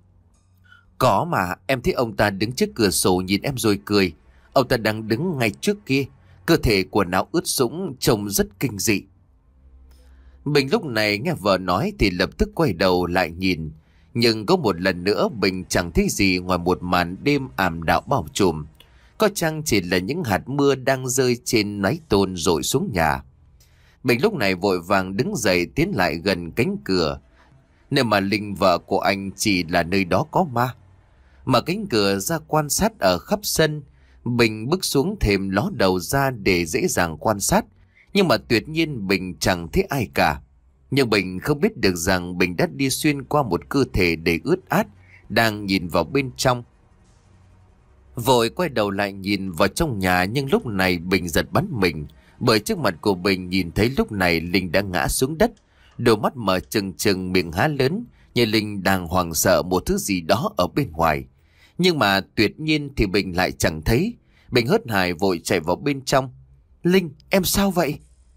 Có mà, em thấy ông ta đứng trước cửa sổ nhìn em rồi cười. Ông ta đang đứng ngay trước kia, cơ thể quần áo ướt sũng trông rất kinh dị. Bình lúc này nghe vợ nói thì lập tức quay đầu lại nhìn. Nhưng có một lần nữa Bình chẳng thấy gì ngoài một màn đêm ảm đạm bao trùm. Có chăng chỉ là những hạt mưa đang rơi trên mái tôn rội xuống nhà. Bình lúc này vội vàng đứng dậy tiến lại gần cánh cửa, nơi mà Linh vợ của anh chỉ là nơi đó có ma. Mở cánh cửa ra quan sát ở khắp sân. Bình bước xuống thềm ló đầu ra để dễ dàng quan sát, nhưng mà tuyệt nhiên Bình chẳng thấy ai cả. Nhưng Bình không biết được rằng Bình đã đi xuyên qua một cơ thể đầy ướt át đang nhìn vào bên trong. Vội quay đầu lại nhìn vào trong nhà, nhưng lúc này Bình giật bắn mình, bởi trước mặt của Bình nhìn thấy lúc này Linh đã ngã xuống đất, đôi mắt mở trừng trừng, miệng há lớn như Linh đang hoảng sợ một thứ gì đó ở bên ngoài. Nhưng mà tuyệt nhiên thì Bình lại chẳng thấy. Bình hớt hải vội chạy vào bên trong. Linh, em sao vậy?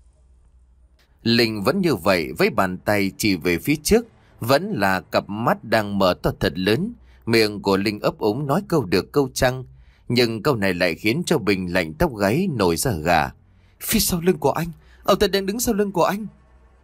Linh vẫn như vậy, với bàn tay chỉ về phía trước, vẫn là cặp mắt đang mở to thật lớn. Miệng của Linh ấp úng nói câu được câu trăng, nhưng câu này lại khiến cho Bình lạnh tóc gáy nổi da gà. Phía sau lưng của anh, ông ta đang đứng sau lưng của anh.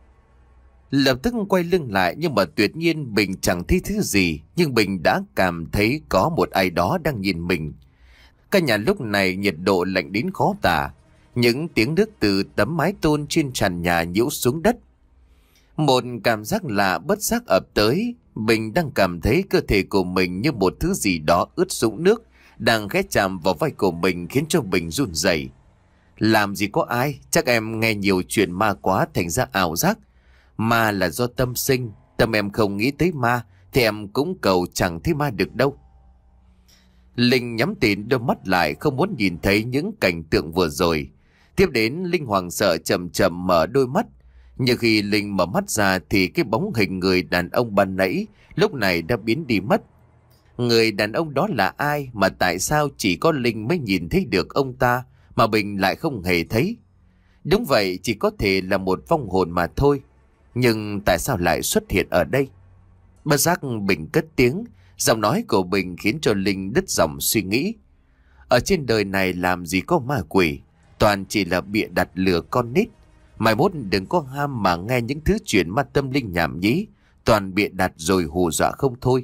Lập tức quay lưng lại, nhưng mà tuyệt nhiên Bình chẳng thấy thứ gì, nhưng Bình đã cảm thấy có một ai đó đang nhìn mình. Căn nhà lúc này nhiệt độ lạnh đến khó tả, những tiếng nước từ tấm mái tôn trên trần nhà nhiễu xuống đất. Một cảm giác lạ bất giác ập tới. Bình đang cảm thấy cơ thể của mình như một thứ gì đó ướt sũng nước đang ghé chạm vào vai của mình, khiến cho Bình run rẩy. Làm gì có ai, chắc em nghe nhiều chuyện ma quá thành ra ảo giác. Ma là do tâm sinh, tâm em không nghĩ tới ma thì em cũng cầu chẳng thấy ma được đâu. Linh nhắm tịt đôi mắt lại, không muốn nhìn thấy những cảnh tượng vừa rồi. Tiếp đến Linh hoảng sợ chậm chậm mở đôi mắt. Nhưng khi Linh mở mắt ra thì cái bóng hình người đàn ông ban nãy lúc này đã biến đi mất. Người đàn ông đó là ai mà tại sao chỉ có Linh mới nhìn thấy được ông ta mà Bình lại không hề thấy? Đúng vậy, chỉ có thể là một vong hồn mà thôi. Nhưng tại sao lại xuất hiện ở đây? Bất giác Bình cất tiếng, giọng nói của Bình khiến cho Linh đứt dòng suy nghĩ. Ở trên đời này làm gì có ma quỷ, toàn chỉ là bịa đặt lừa con nít. Mai mốt đừng có ham mà nghe những thứ chuyện ma tâm linh nhảm nhí, toàn bịa đặt rồi hù dọa không thôi.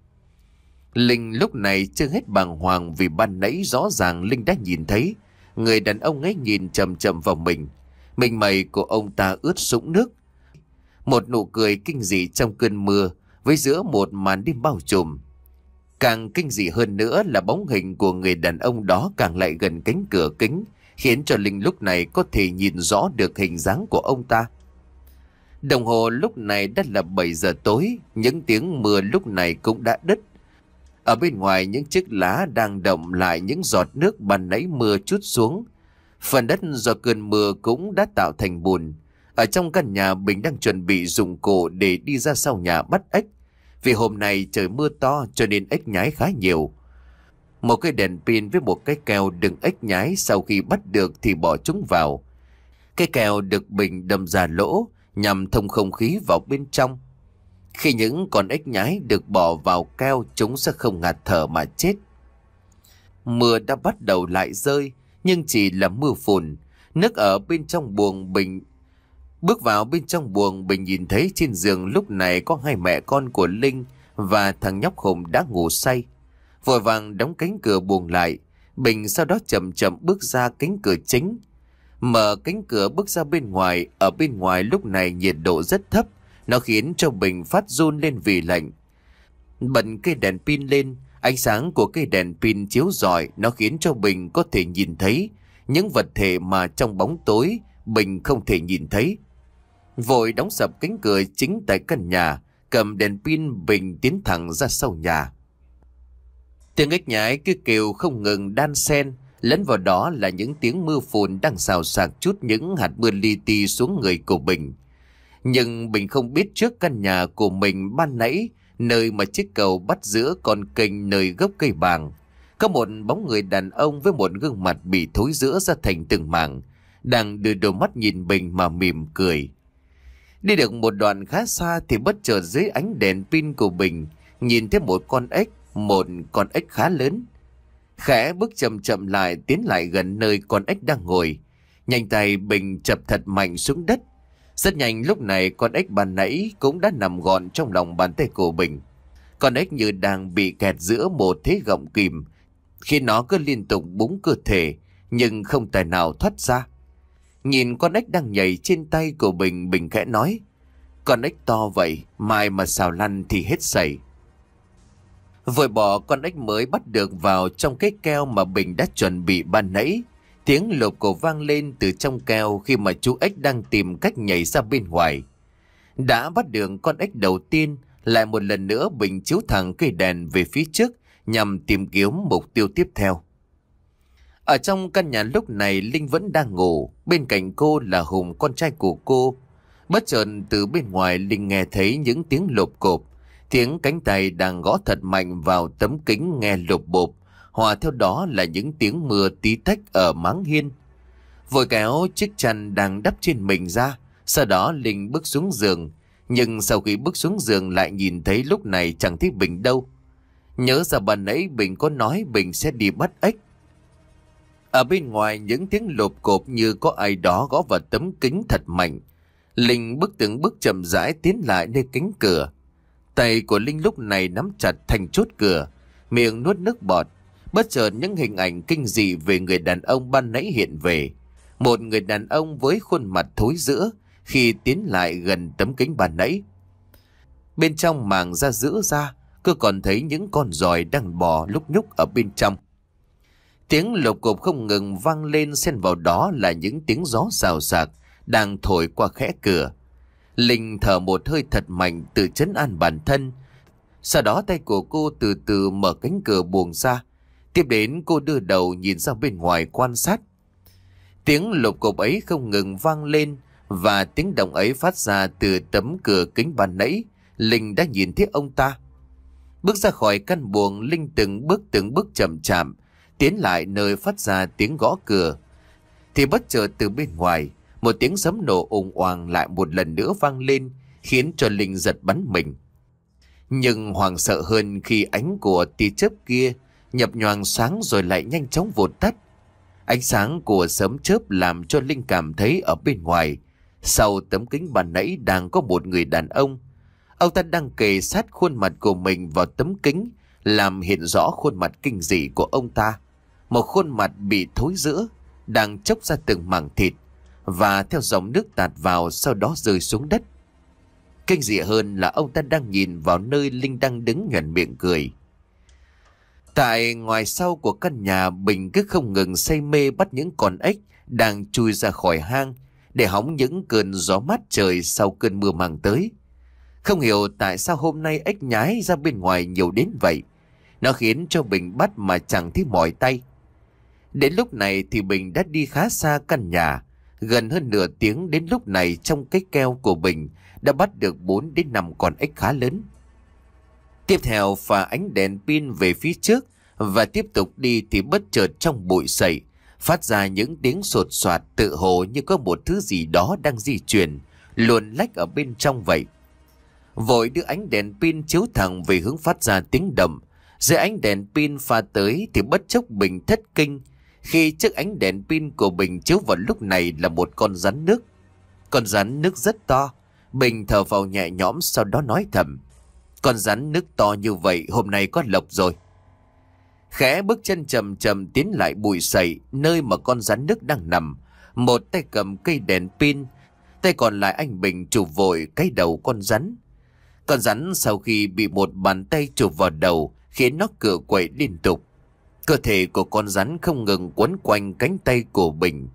Linh lúc này chưa hết bàng hoàng, vì ban nãy rõ ràng Linh đã nhìn thấy người đàn ông ấy nhìn chầm chầm vào mình. Mình mày của ông ta ướt sũng nước. Một nụ cười kinh dị trong cơn mưa với giữa một màn đêm bao trùm. Càng kinh dị hơn nữa là bóng hình của người đàn ông đó càng lại gần cánh cửa kính, khiến cho Linh lúc này có thể nhìn rõ được hình dáng của ông ta. Đồng hồ lúc này đã là bảy giờ tối, những tiếng mưa lúc này cũng đã đứt. Ở bên ngoài những chiếc lá đang động lại những giọt nước ban nãy mưa trút xuống. Phần đất do cơn mưa cũng đã tạo thành bùn. Ở trong căn nhà Bình đang chuẩn bị dụng cụ để đi ra sau nhà bắt ếch. Vì hôm nay trời mưa to cho nên ếch nhái khá nhiều. Một cây đèn pin với một cái keo đựng ếch nhái sau khi bắt được thì bỏ chúng vào. Cái keo được Bình đâm ra lỗ nhằm thông không khí vào bên trong. Khi những con ếch nhái được bỏ vào keo, chúng sẽ không ngạt thở mà chết. Mưa đã bắt đầu lại rơi, nhưng chỉ là mưa phùn. Nước ở bên trong buồng Bình. Bước vào bên trong buồng, Bình nhìn thấy trên giường lúc này có hai mẹ con của Linh và thằng nhóc Hùng đã ngủ say. Vội vàng đóng cánh cửa buồng lại, Bình sau đó chậm chậm bước ra cánh cửa chính. Mở cánh cửa bước ra bên ngoài, ở bên ngoài lúc này nhiệt độ rất thấp, nó khiến cho Bình phát run lên vì lạnh. Bật cây đèn pin lên, ánh sáng của cây đèn pin chiếu rọi, nó khiến cho Bình có thể nhìn thấy những vật thể mà trong bóng tối Bình không thể nhìn thấy. Vội đóng sập cánh cửa chính tại căn nhà, cầm đèn pin Bình tiến thẳng ra sau nhà. Tiếng ếch nhái cứ kêu không ngừng đan xen, lẫn vào đó là những tiếng mưa phùn đang xào xạc chút những hạt mưa li ti xuống người của Bình. Nhưng Bình không biết trước căn nhà của mình ban nãy, nơi mà chiếc cầu bắt giữa con kênh nơi gốc cây bàng, có một bóng người đàn ông với một gương mặt bị thối rữa ra thành từng mảng, đang đưa đôi mắt nhìn Bình mà mỉm cười. Đi được một đoạn khá xa thì bất chợt dưới ánh đèn pin của Bình nhìn thấy một con ếch, một con ếch khá lớn. Khẽ bước chậm chậm lại, tiến lại gần nơi con ếch đang ngồi. Nhanh tay Bình chập thật mạnh xuống đất. Rất nhanh lúc này con ếch ban nãy cũng đã nằm gọn trong lòng bàn tay của Bình. Con ếch như đang bị kẹt giữa một thế gọng kìm, khi nó cứ liên tục búng cơ thể nhưng không tài nào thoát ra. Nhìn con ếch đang nhảy trên tay của Bình, Bình khẽ nói: con ếch to vậy, mai mà xào lăn thì hết sảy. Vội bỏ con ếch mới bắt được vào trong cái keo mà Bình đã chuẩn bị ban nãy. Tiếng lộp cổ vang lên từ trong keo khi mà chú ếch đang tìm cách nhảy ra bên ngoài. Đã bắt được con ếch đầu tiên, lại một lần nữa Bình chiếu thẳng cây đèn về phía trước, nhằm tìm kiếm mục tiêu tiếp theo. Ở trong căn nhà lúc này Linh vẫn đang ngủ, bên cạnh cô là Hùng, con trai của cô. Bất chợt từ bên ngoài Linh nghe thấy những tiếng lộp cộp, tiếng cánh tay đang gõ thật mạnh vào tấm kính nghe lộp bộp, hòa theo đó là những tiếng mưa tí tách ở máng hiên. Vội kéo chiếc chăn đang đắp trên mình ra, sau đó Linh bước xuống giường. Nhưng sau khi bước xuống giường lại nhìn thấy lúc này chẳng thấy Bình đâu. Nhớ ra ban nãy Bình có nói Bình sẽ đi bắt ếch. Ở bên ngoài những tiếng lộp cộp như có ai đó gõ vào tấm kính thật mạnh. Linh bước từng bước chậm rãi tiến lại nơi cánh cửa. Tay của Linh lúc này nắm chặt thành chốt cửa, miệng nuốt nước bọt. Bất chợt những hình ảnh kinh dị về người đàn ông ban nãy hiện về. Một người đàn ông với khuôn mặt thối rữa khi tiến lại gần tấm kính ban nãy. Bên trong màng da rữa ra, cô còn thấy những con giòi đang bò lúc nhúc ở bên trong. Tiếng lộp cộp không ngừng vang lên, xen vào đó là những tiếng gió xào xạc đang thổi qua khẽ cửa. Linh thở một hơi thật mạnh tự trấn an bản thân. Sau đó tay của cô từ từ mở cánh cửa buông ra. Tiếp đến cô đưa đầu nhìn ra bên ngoài quan sát. Tiếng lộp cộp ấy không ngừng vang lên, và tiếng động ấy phát ra từ tấm cửa kính ban nãy. Linh đã nhìn thấy ông ta. Bước ra khỏi căn buồng, Linh từng bước từng bước chậm chạp tiến lại nơi phát ra tiếng gõ cửa. Thì bất chợt từ bên ngoài, một tiếng sấm nổ ùng oàng lại một lần nữa vang lên, khiến cho Linh giật bắn mình. Nhưng hoảng sợ hơn khi ánh của tia chớp kia nhập nhoàng sáng rồi lại nhanh chóng vụt tắt. Ánh sáng của sấm chớp làm cho Linh cảm thấy ở bên ngoài, sau tấm kính ban nãy đang có một người đàn ông. Ông ta đang kề sát khuôn mặt của mình vào tấm kính, làm hiện rõ khuôn mặt kinh dị của ông ta. Một khuôn mặt bị thối rữa, đang chốc ra từng mảng thịt, và theo dòng nước tạt vào sau đó rơi xuống đất. Kinh dị hơn là ông ta đang nhìn vào nơi Linh đang đứng nhoẻn miệng cười. Tại ngoài sau của căn nhà, Bình cứ không ngừng say mê bắt những con ếch đang chui ra khỏi hang để hóng những cơn gió mát trời sau cơn mưa mang tới. Không hiểu tại sao hôm nay ếch nhái ra bên ngoài nhiều đến vậy. Nó khiến cho Bình bắt mà chẳng thấy mỏi tay. Đến lúc này thì Bình đã đi khá xa căn nhà. Gần hơn nửa tiếng đến lúc này trong cái keo của Bình đã bắt được bốn đến năm con ếch khá lớn. Tiếp theo phà ánh đèn pin về phía trước và tiếp tục đi thì bất chợt trong bụi sậy phát ra những tiếng sột soạt, tự hồ như có một thứ gì đó đang di chuyển, luồn lách ở bên trong vậy. Vội đưa ánh đèn pin chiếu thẳng về hướng phát ra tiếng động. Dưới ánh đèn pin pha tới thì bất chốc Bình thất kinh khi chiếc ánh đèn pin của Bình chiếu vào lúc này là một con rắn nước. Con rắn nước rất to. Bình thở vào nhẹ nhõm, sau đó nói thầm: con rắn nước to như vậy hôm nay có lộc rồi. Khẽ bước chân chậm chậm tiến lại bụi sậy nơi mà con rắn nước đang nằm. Một tay cầm cây đèn pin, tay còn lại anh Bình chụp vội cái đầu con rắn. Con rắn sau khi bị một bàn tay chụp vào đầu khiến nó cựa quậy liên tục. Cơ thể của con rắn không ngừng quấn quanh cánh tay của Bình.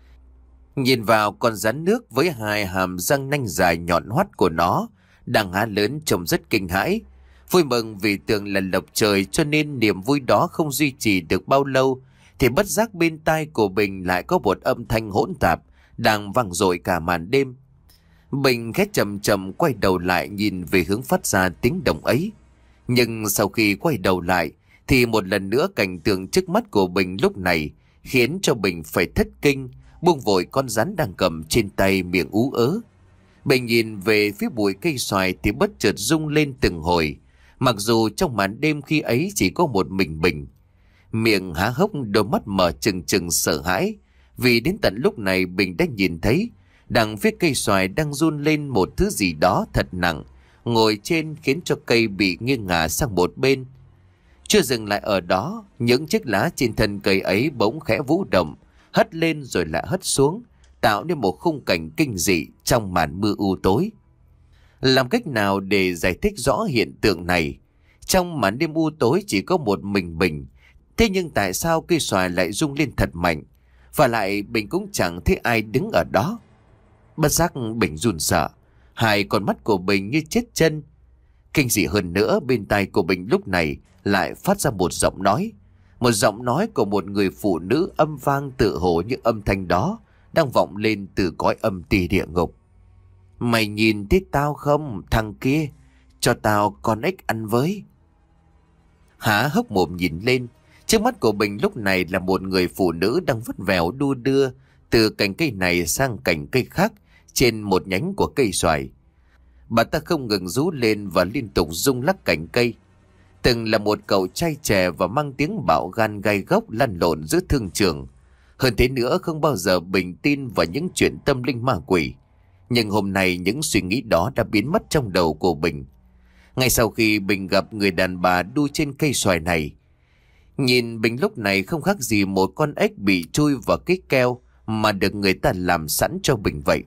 Nhìn vào con rắn nước với hai hàm răng nanh dài nhọn hoắt của nó đang há lớn trông rất kinh hãi. Vui mừng vì tưởng là lộc trời cho nên niềm vui đó không duy trì được bao lâu, thì bất giác bên tai của Bình lại có một âm thanh hỗn tạp đang vang dội cả màn đêm. Bình khẽ chậm chậm quay đầu lại nhìn về hướng phát ra tiếng động ấy. Nhưng sau khi quay đầu lại thì một lần nữa cảnh tượng trước mắt của Bình lúc này khiến cho Bình phải thất kinh, buông vội con rắn đang cầm trên tay, miệng ú ớ. Bình nhìn về phía bụi cây xoài thì bất chợt rung lên từng hồi, mặc dù trong màn đêm khi ấy chỉ có một mình Bình. Miệng há hốc, đôi mắt mở trừng trừng sợ hãi, vì đến tận lúc này Bình đã nhìn thấy đằng phía cây xoài đang run lên một thứ gì đó thật nặng, ngồi trên khiến cho cây bị nghiêng ngả sang một bên. Chưa dừng lại ở đó, những chiếc lá trên thân cây ấy bỗng khẽ vũ động, hất lên rồi lại hất xuống, tạo nên một khung cảnh kinh dị trong màn mưa u tối. Làm cách nào để giải thích rõ hiện tượng này? Trong màn đêm u tối chỉ có một mình Bình, thế nhưng tại sao cây xoài lại rung lên thật mạnh? Và lại Bình cũng chẳng thấy ai đứng ở đó. Bất giác Bình run sợ, hai con mắt của Bình như chết chân. Kinh dị hơn nữa, bên tai của Bình lúc này lại phát ra một giọng nói. Một giọng nói của một người phụ nữ âm vang tự hồ những âm thanh đó đang vọng lên từ cõi âm ti địa ngục. Mày nhìn thấy tao không, thằng kia? Cho tao con ếch ăn với. Há hốc mồm nhìn lên. Trước mắt của Bình lúc này là một người phụ nữ đang vất vẻo đu đưa từ cành cây này sang cành cây khác trên một nhánh của cây xoài. Bà ta không ngừng rú lên và liên tục rung lắc cành cây. Từng là một cậu trai trẻ và mang tiếng bạo gan gai góc lăn lộn giữa thương trường. Hơn thế nữa, không bao giờ Bình tin vào những chuyện tâm linh ma quỷ. Nhưng hôm nay những suy nghĩ đó đã biến mất trong đầu của Bình. Ngay sau khi Bình gặp người đàn bà đu trên cây xoài này, nhìn Bình lúc này không khác gì một con ếch bị chui vào cái keo mà được người ta làm sẵn cho Bình vậy.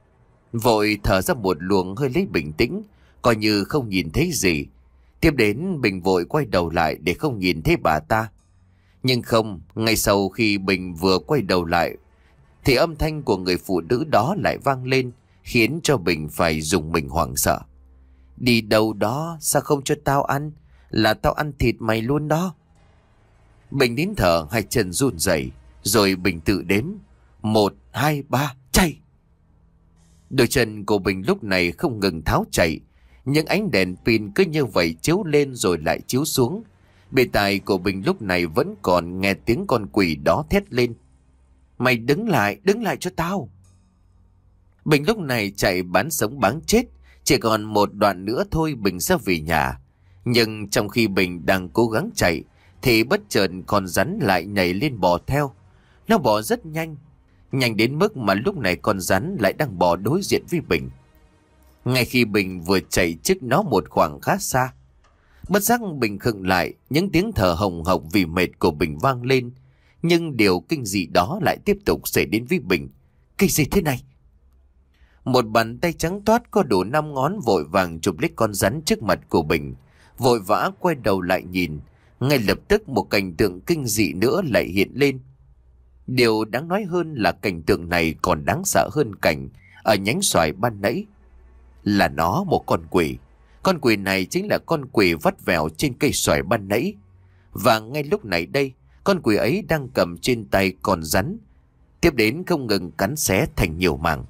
Vội thở ra một luồng hơi lấy bình tĩnh, coi như không nhìn thấy gì. Tiếp đến Bình vội quay đầu lại để không nhìn thấy bà ta. Nhưng không, ngay sau khi Bình vừa quay đầu lại thì âm thanh của người phụ nữ đó lại vang lên, khiến cho Bình phải rùng mình hoảng sợ. Đi đâu đó, sao không cho tao ăn? Là tao ăn thịt mày luôn đó. Bình nín thở, hai chân run rẩy, rồi Bình tự đếm. Một, hai, ba, chạy! Đôi chân của Bình lúc này không ngừng tháo chạy. Những ánh đèn pin cứ như vậy chiếu lên rồi lại chiếu xuống. Bên tai của Bình lúc này vẫn còn nghe tiếng con quỷ đó thét lên. Mày đứng lại, đứng lại cho tao! Bình lúc này chạy bán sống bán chết. Chỉ còn một đoạn nữa thôi Bình sẽ về nhà. Nhưng trong khi Bình đang cố gắng chạy thì bất chợt con rắn lại nhảy lên bò theo. Nó bò rất nhanh, nhanh đến mức mà lúc này con rắn lại đang bò đối diện với Bình. Ngay khi Bình vừa chạy trước nó một khoảng khá xa, bất giác Bình khựng lại. Những tiếng thở hồng hộc vì mệt của Bình vang lên. Nhưng điều kinh dị đó lại tiếp tục xảy đến với Bình. Cái gì thế này? Một bàn tay trắng toát có đủ năm ngón vội vàng chụp lấy con rắn trước mặt của Bình. Vội vã quay đầu lại nhìn. Ngay lập tức một cảnh tượng kinh dị nữa lại hiện lên. Điều đáng nói hơn là cảnh tượng này còn đáng sợ hơn cảnh ở nhánh xoài ban nãy. Là nó một con quỷ. Con quỷ này chính là con quỷ vắt vẻo trên cây xoài ban nãy. Và ngay lúc này đây, con quỷ ấy đang cầm trên tay con rắn, tiếp đến không ngừng cắn xé thành nhiều mảng.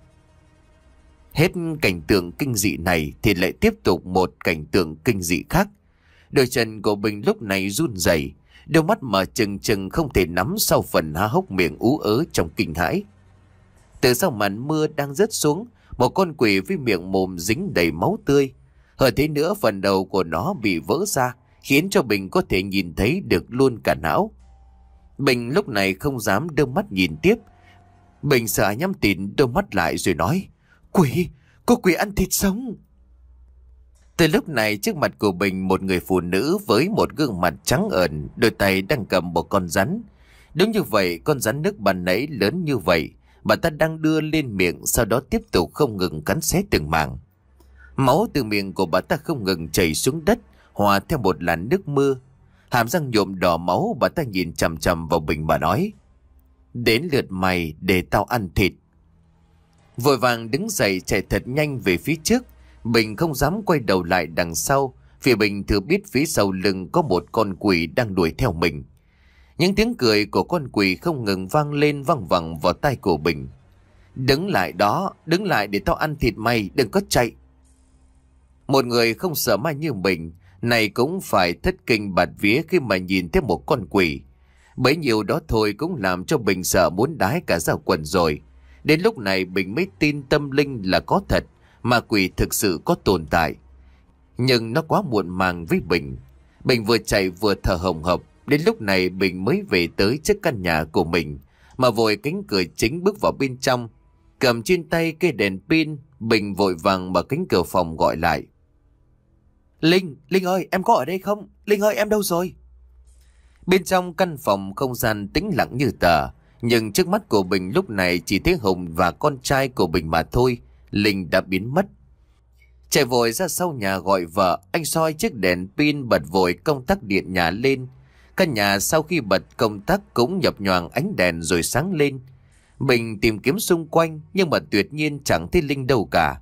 Hết cảnh tượng kinh dị này thì lại tiếp tục một cảnh tượng kinh dị khác. Đôi chân của Bình lúc này run rẩy, đôi mắt mở trừng trừng không thể nắm sau phần há hốc miệng ú ớ trong kinh hãi. Từ sau màn mưa đang rớt xuống, một con quỷ với miệng mồm dính đầy máu tươi. Hơn thế nữa, phần đầu của nó bị vỡ ra, khiến cho Bình có thể nhìn thấy được luôn cả não. Bình lúc này không dám đưa mắt nhìn tiếp. Bình sợ nhắm tịt đôi mắt lại rồi nói: Quỷ, có quỷ ăn thịt sống. Từ lúc này trước mặt của Bình, một người phụ nữ với một gương mặt trắng ẩn, đôi tay đang cầm một con rắn. Đúng như vậy, con rắn nước ban nãy lớn như vậy, bà ta đang đưa lên miệng, sau đó tiếp tục không ngừng cắn xé từng mảng. Máu từ miệng của bà ta không ngừng chảy xuống đất, hòa theo một làn nước mưa. Hàm răng nhuộm đỏ máu, bà ta nhìn chằm chằm vào Bình mà nói: Đến lượt mày để tao ăn thịt. Vội vàng đứng dậy chạy thật nhanh về phía trước. Bình không dám quay đầu lại đằng sau, vì Bình thừa biết phía sau lưng có một con quỷ đang đuổi theo mình. Những tiếng cười của con quỷ không ngừng vang lên văng vẳng vào tai của Bình. Đứng lại đó, đứng lại để tao ăn thịt mày, đừng có chạy. Một người không sợ ma như mình này cũng phải thất kinh bạt vía khi mà nhìn thấy một con quỷ. Bấy nhiêu đó thôi cũng làm cho Bình sợ muốn đái cả ra quần rồi. Đến lúc này Bình mới tin tâm linh là có thật, ma quỷ thực sự có tồn tại. Nhưng nó quá muộn màng với Bình. Bình vừa chạy vừa thở hồng hộc. Đến lúc này Bình mới về tới trước căn nhà của mình, mà vội cánh cửa chính bước vào bên trong. Cầm trên tay cây đèn pin, Bình vội vàng mở cánh cửa phòng gọi lại: Linh, Linh ơi, em có ở đây không? Linh ơi, em đâu rồi? Bên trong căn phòng không gian tĩnh lặng như tờ, nhưng trước mắt của Bình lúc này chỉ thấy Hùng và con trai của Bình mà thôi. Linh đã biến mất. Chạy vội ra sau nhà gọi vợ, anh soi chiếc đèn pin bật vội công tắc điện nhà lên. Căn nhà sau khi bật công tắc cũng nhập nhoàng ánh đèn rồi sáng lên. Bình tìm kiếm xung quanh nhưng mà tuyệt nhiên chẳng thấy Linh đâu cả.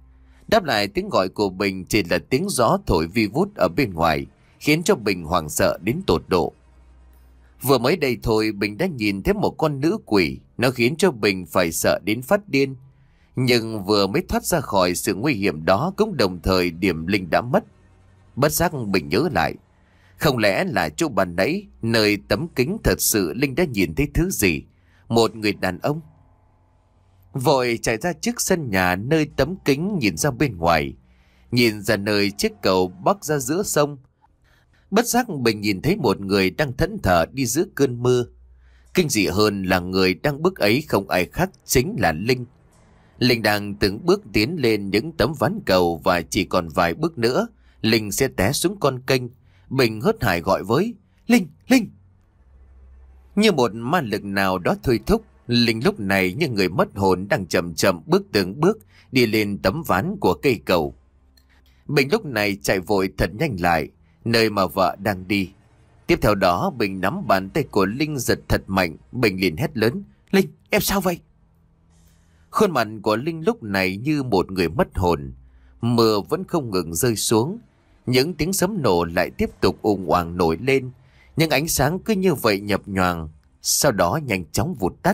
Đáp lại tiếng gọi của Bình chỉ là tiếng gió thổi vi vút ở bên ngoài, khiến cho Bình hoảng sợ đến tột độ. Vừa mới đây thôi Bình đã nhìn thấy một con nữ quỷ, nó khiến cho Bình phải sợ đến phát điên. Nhưng vừa mới thoát ra khỏi sự nguy hiểm đó cũng đồng thời điểm Linh đã mất. Bất giác Bình nhớ lại, không lẽ là chỗ ban nãy, nơi tấm kính thật sự Linh đã nhìn thấy thứ gì? Một người đàn ông. Vội chạy ra trước sân nhà nơi tấm kính nhìn ra bên ngoài, nhìn ra nơi chiếc cầu bắc ra giữa sông. Bất giác Bình nhìn thấy một người đang thẫn thờ đi giữa cơn mưa. Kinh dị hơn là người đang bước ấy không ai khác chính là Linh. Linh đang từng bước tiến lên những tấm ván cầu và chỉ còn vài bước nữa Linh sẽ té xuống con kênh. Bình hớt hải gọi với: Linh, Linh! Như một ma lực nào đó thôi thúc, Linh lúc này như người mất hồn đang chậm chậm bước từng bước đi lên tấm ván của cây cầu. Bình lúc này chạy vội thật nhanh lại nơi mà vợ đang đi. Tiếp theo đó Bình nắm bàn tay của Linh giật thật mạnh. Bình liền hét lớn: Linh, em sao vậy? Khuôn mặt của Linh lúc này như một người mất hồn. Mưa vẫn không ngừng rơi xuống, những tiếng sấm nổ lại tiếp tục ùng oàng nổi lên, nhưng ánh sáng cứ như vậy nhập nhoàng, sau đó nhanh chóng vụt tắt.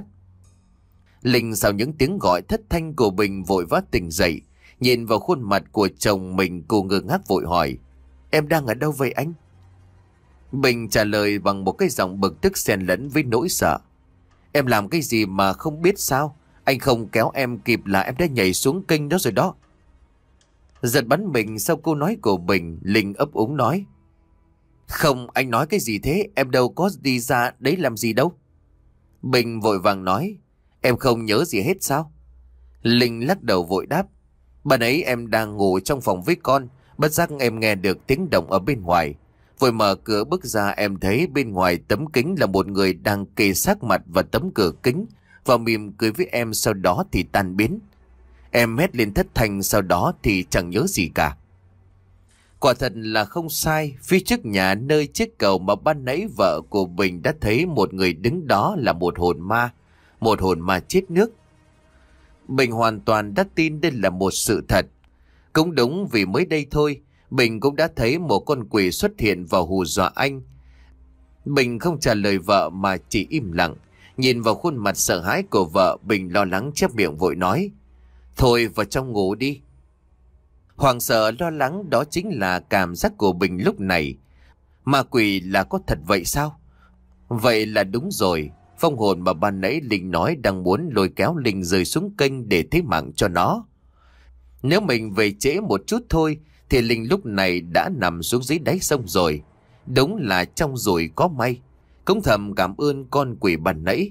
Linh sau những tiếng gọi thất thanh của Bình vội vã tỉnh dậy, nhìn vào khuôn mặt của chồng mình, cô ngơ ngác vội hỏi: Em đang ở đâu vậy anh? Bình trả lời bằng một cái giọng bực tức xen lẫn với nỗi sợ: Em làm cái gì mà không biết sao? Anh không kéo em kịp là em đã nhảy xuống kênh đó rồi đó. Giật bắn mình sau câu nói của Bình, Linh ấp úng nói: Không, anh nói cái gì thế? Em đâu có đi ra đấy làm gì đâu. Bình vội vàng nói: Em không nhớ gì hết sao? Linh lắc đầu vội đáp: Bạn ấy em đang ngủ trong phòng với con, bất giác em nghe được tiếng động ở bên ngoài. Vội mở cửa bước ra, em thấy bên ngoài tấm kính là một người đang kề sát mặt vào tấm cửa kính và mỉm cười với em, sau đó thì tan biến. Em hét lên thất thanh, sau đó thì chẳng nhớ gì cả. Quả thật là không sai, phía trước nhà nơi chiếc cầu mà ban nãy vợ của Bình đã thấy một người đứng đó là một hồn ma, một hồn ma chết nước. Bình hoàn toàn đã tin đây là một sự thật. Cũng đúng, vì mới đây thôi Bình cũng đã thấy một con quỷ xuất hiện và hù dọa anh. Bình không trả lời vợ mà chỉ im lặng. Nhìn vào khuôn mặt sợ hãi của vợ, Bình lo lắng chép miệng vội nói: Thôi vào trong ngủ đi. Hoàng sợ lo lắng đó chính là cảm giác của Bình lúc này. Ma quỷ là có thật vậy sao? Vậy là đúng rồi. Phong hồn mà ban nãy Linh nói đang muốn lôi kéo Linh rơi xuống kênh để thế mạng cho nó. Nếu mình về trễ một chút thôi thì Linh lúc này đã nằm xuống dưới đáy sông rồi. Đúng là trong rủi có may. Cũng thầm cảm ơn con quỷ ban nãy.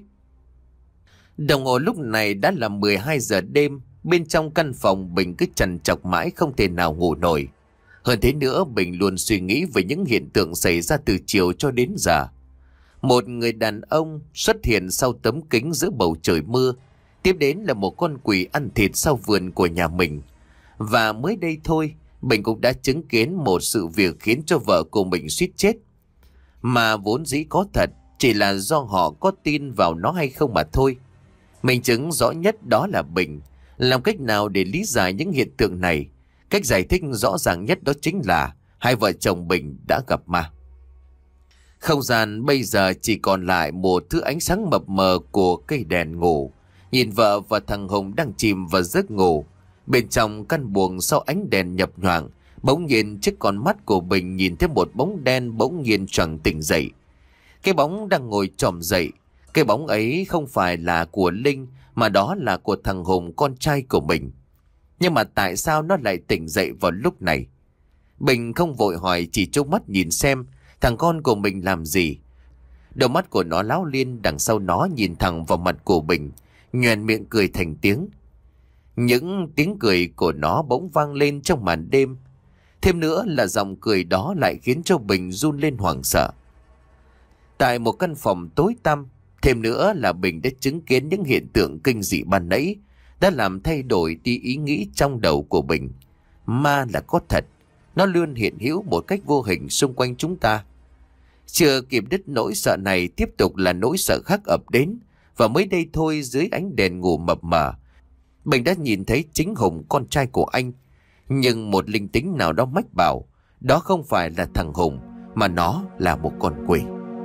Đồng hồ lúc này đã là mười hai giờ đêm. Bên trong căn phòng Bình cứ trằn trọc mãi không thể nào ngủ nổi. Hơn thế nữa, Bình luôn suy nghĩ về những hiện tượng xảy ra từ chiều cho đến giờ. Một người đàn ông xuất hiện sau tấm kính giữa bầu trời mưa. Tiếp đến là một con quỷ ăn thịt sau vườn của nhà mình. Và mới đây thôi, Bình cũng đã chứng kiến một sự việc khiến cho vợ của mình suýt chết. Mà vốn dĩ có thật, chỉ là do họ có tin vào nó hay không mà thôi. Minh chứng rõ nhất đó là Bình. Làm cách nào để lý giải những hiện tượng này? Cách giải thích rõ ràng nhất đó chính là hai vợ chồng Bình đã gặp ma. Không gian bây giờ chỉ còn lại một thứ ánh sáng mập mờ của cây đèn ngủ. Nhìn vợ và thằng Hùng đang chìm vào giấc ngủ. Bên trong căn buồng sau ánh đèn nhập nhoạng, bỗng nhiên trước con mắt của Bình nhìn thấy một bóng đen bỗng nhiên choàng tỉnh dậy. Cái bóng đang ngồi chòm dậy. Cái bóng ấy không phải là của Linh, mà đó là của thằng Hùng, con trai của mình. Nhưng mà tại sao nó lại tỉnh dậy vào lúc này? Bình không vội hỏi, chỉ trố mắt nhìn xem thằng con của mình làm gì. Đôi mắt của nó láo liên, đằng sau nó nhìn thẳng vào mặt của Bình, nhoẻn miệng cười thành tiếng. Những tiếng cười của nó bỗng vang lên trong màn đêm. Thêm nữa là giọng cười đó lại khiến cho Bình run lên hoảng sợ. Tại một căn phòng tối tăm, thêm nữa là Bình đã chứng kiến những hiện tượng kinh dị ban nãy, đã làm thay đổi đi ý nghĩ trong đầu của Bình. Ma là có thật, nó luôn hiện hữu một cách vô hình xung quanh chúng ta. Chưa kịp đứt nỗi sợ này, tiếp tục là nỗi sợ khác ập đến. Và mới đây thôi, dưới ánh đèn ngủ mập mờ, Bình đã nhìn thấy chính Hùng, con trai của anh. Nhưng một linh tính nào đó mách bảo đó không phải là thằng Hùng, mà nó là một con quỷ.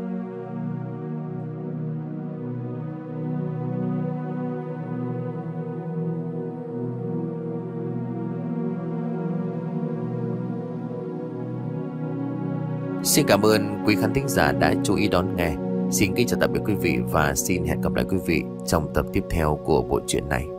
Xin cảm ơn quý khán thính giả đã chú ý đón nghe. Xin kính chào tạm biệt quý vị và xin hẹn gặp lại quý vị trong tập tiếp theo của bộ truyện này.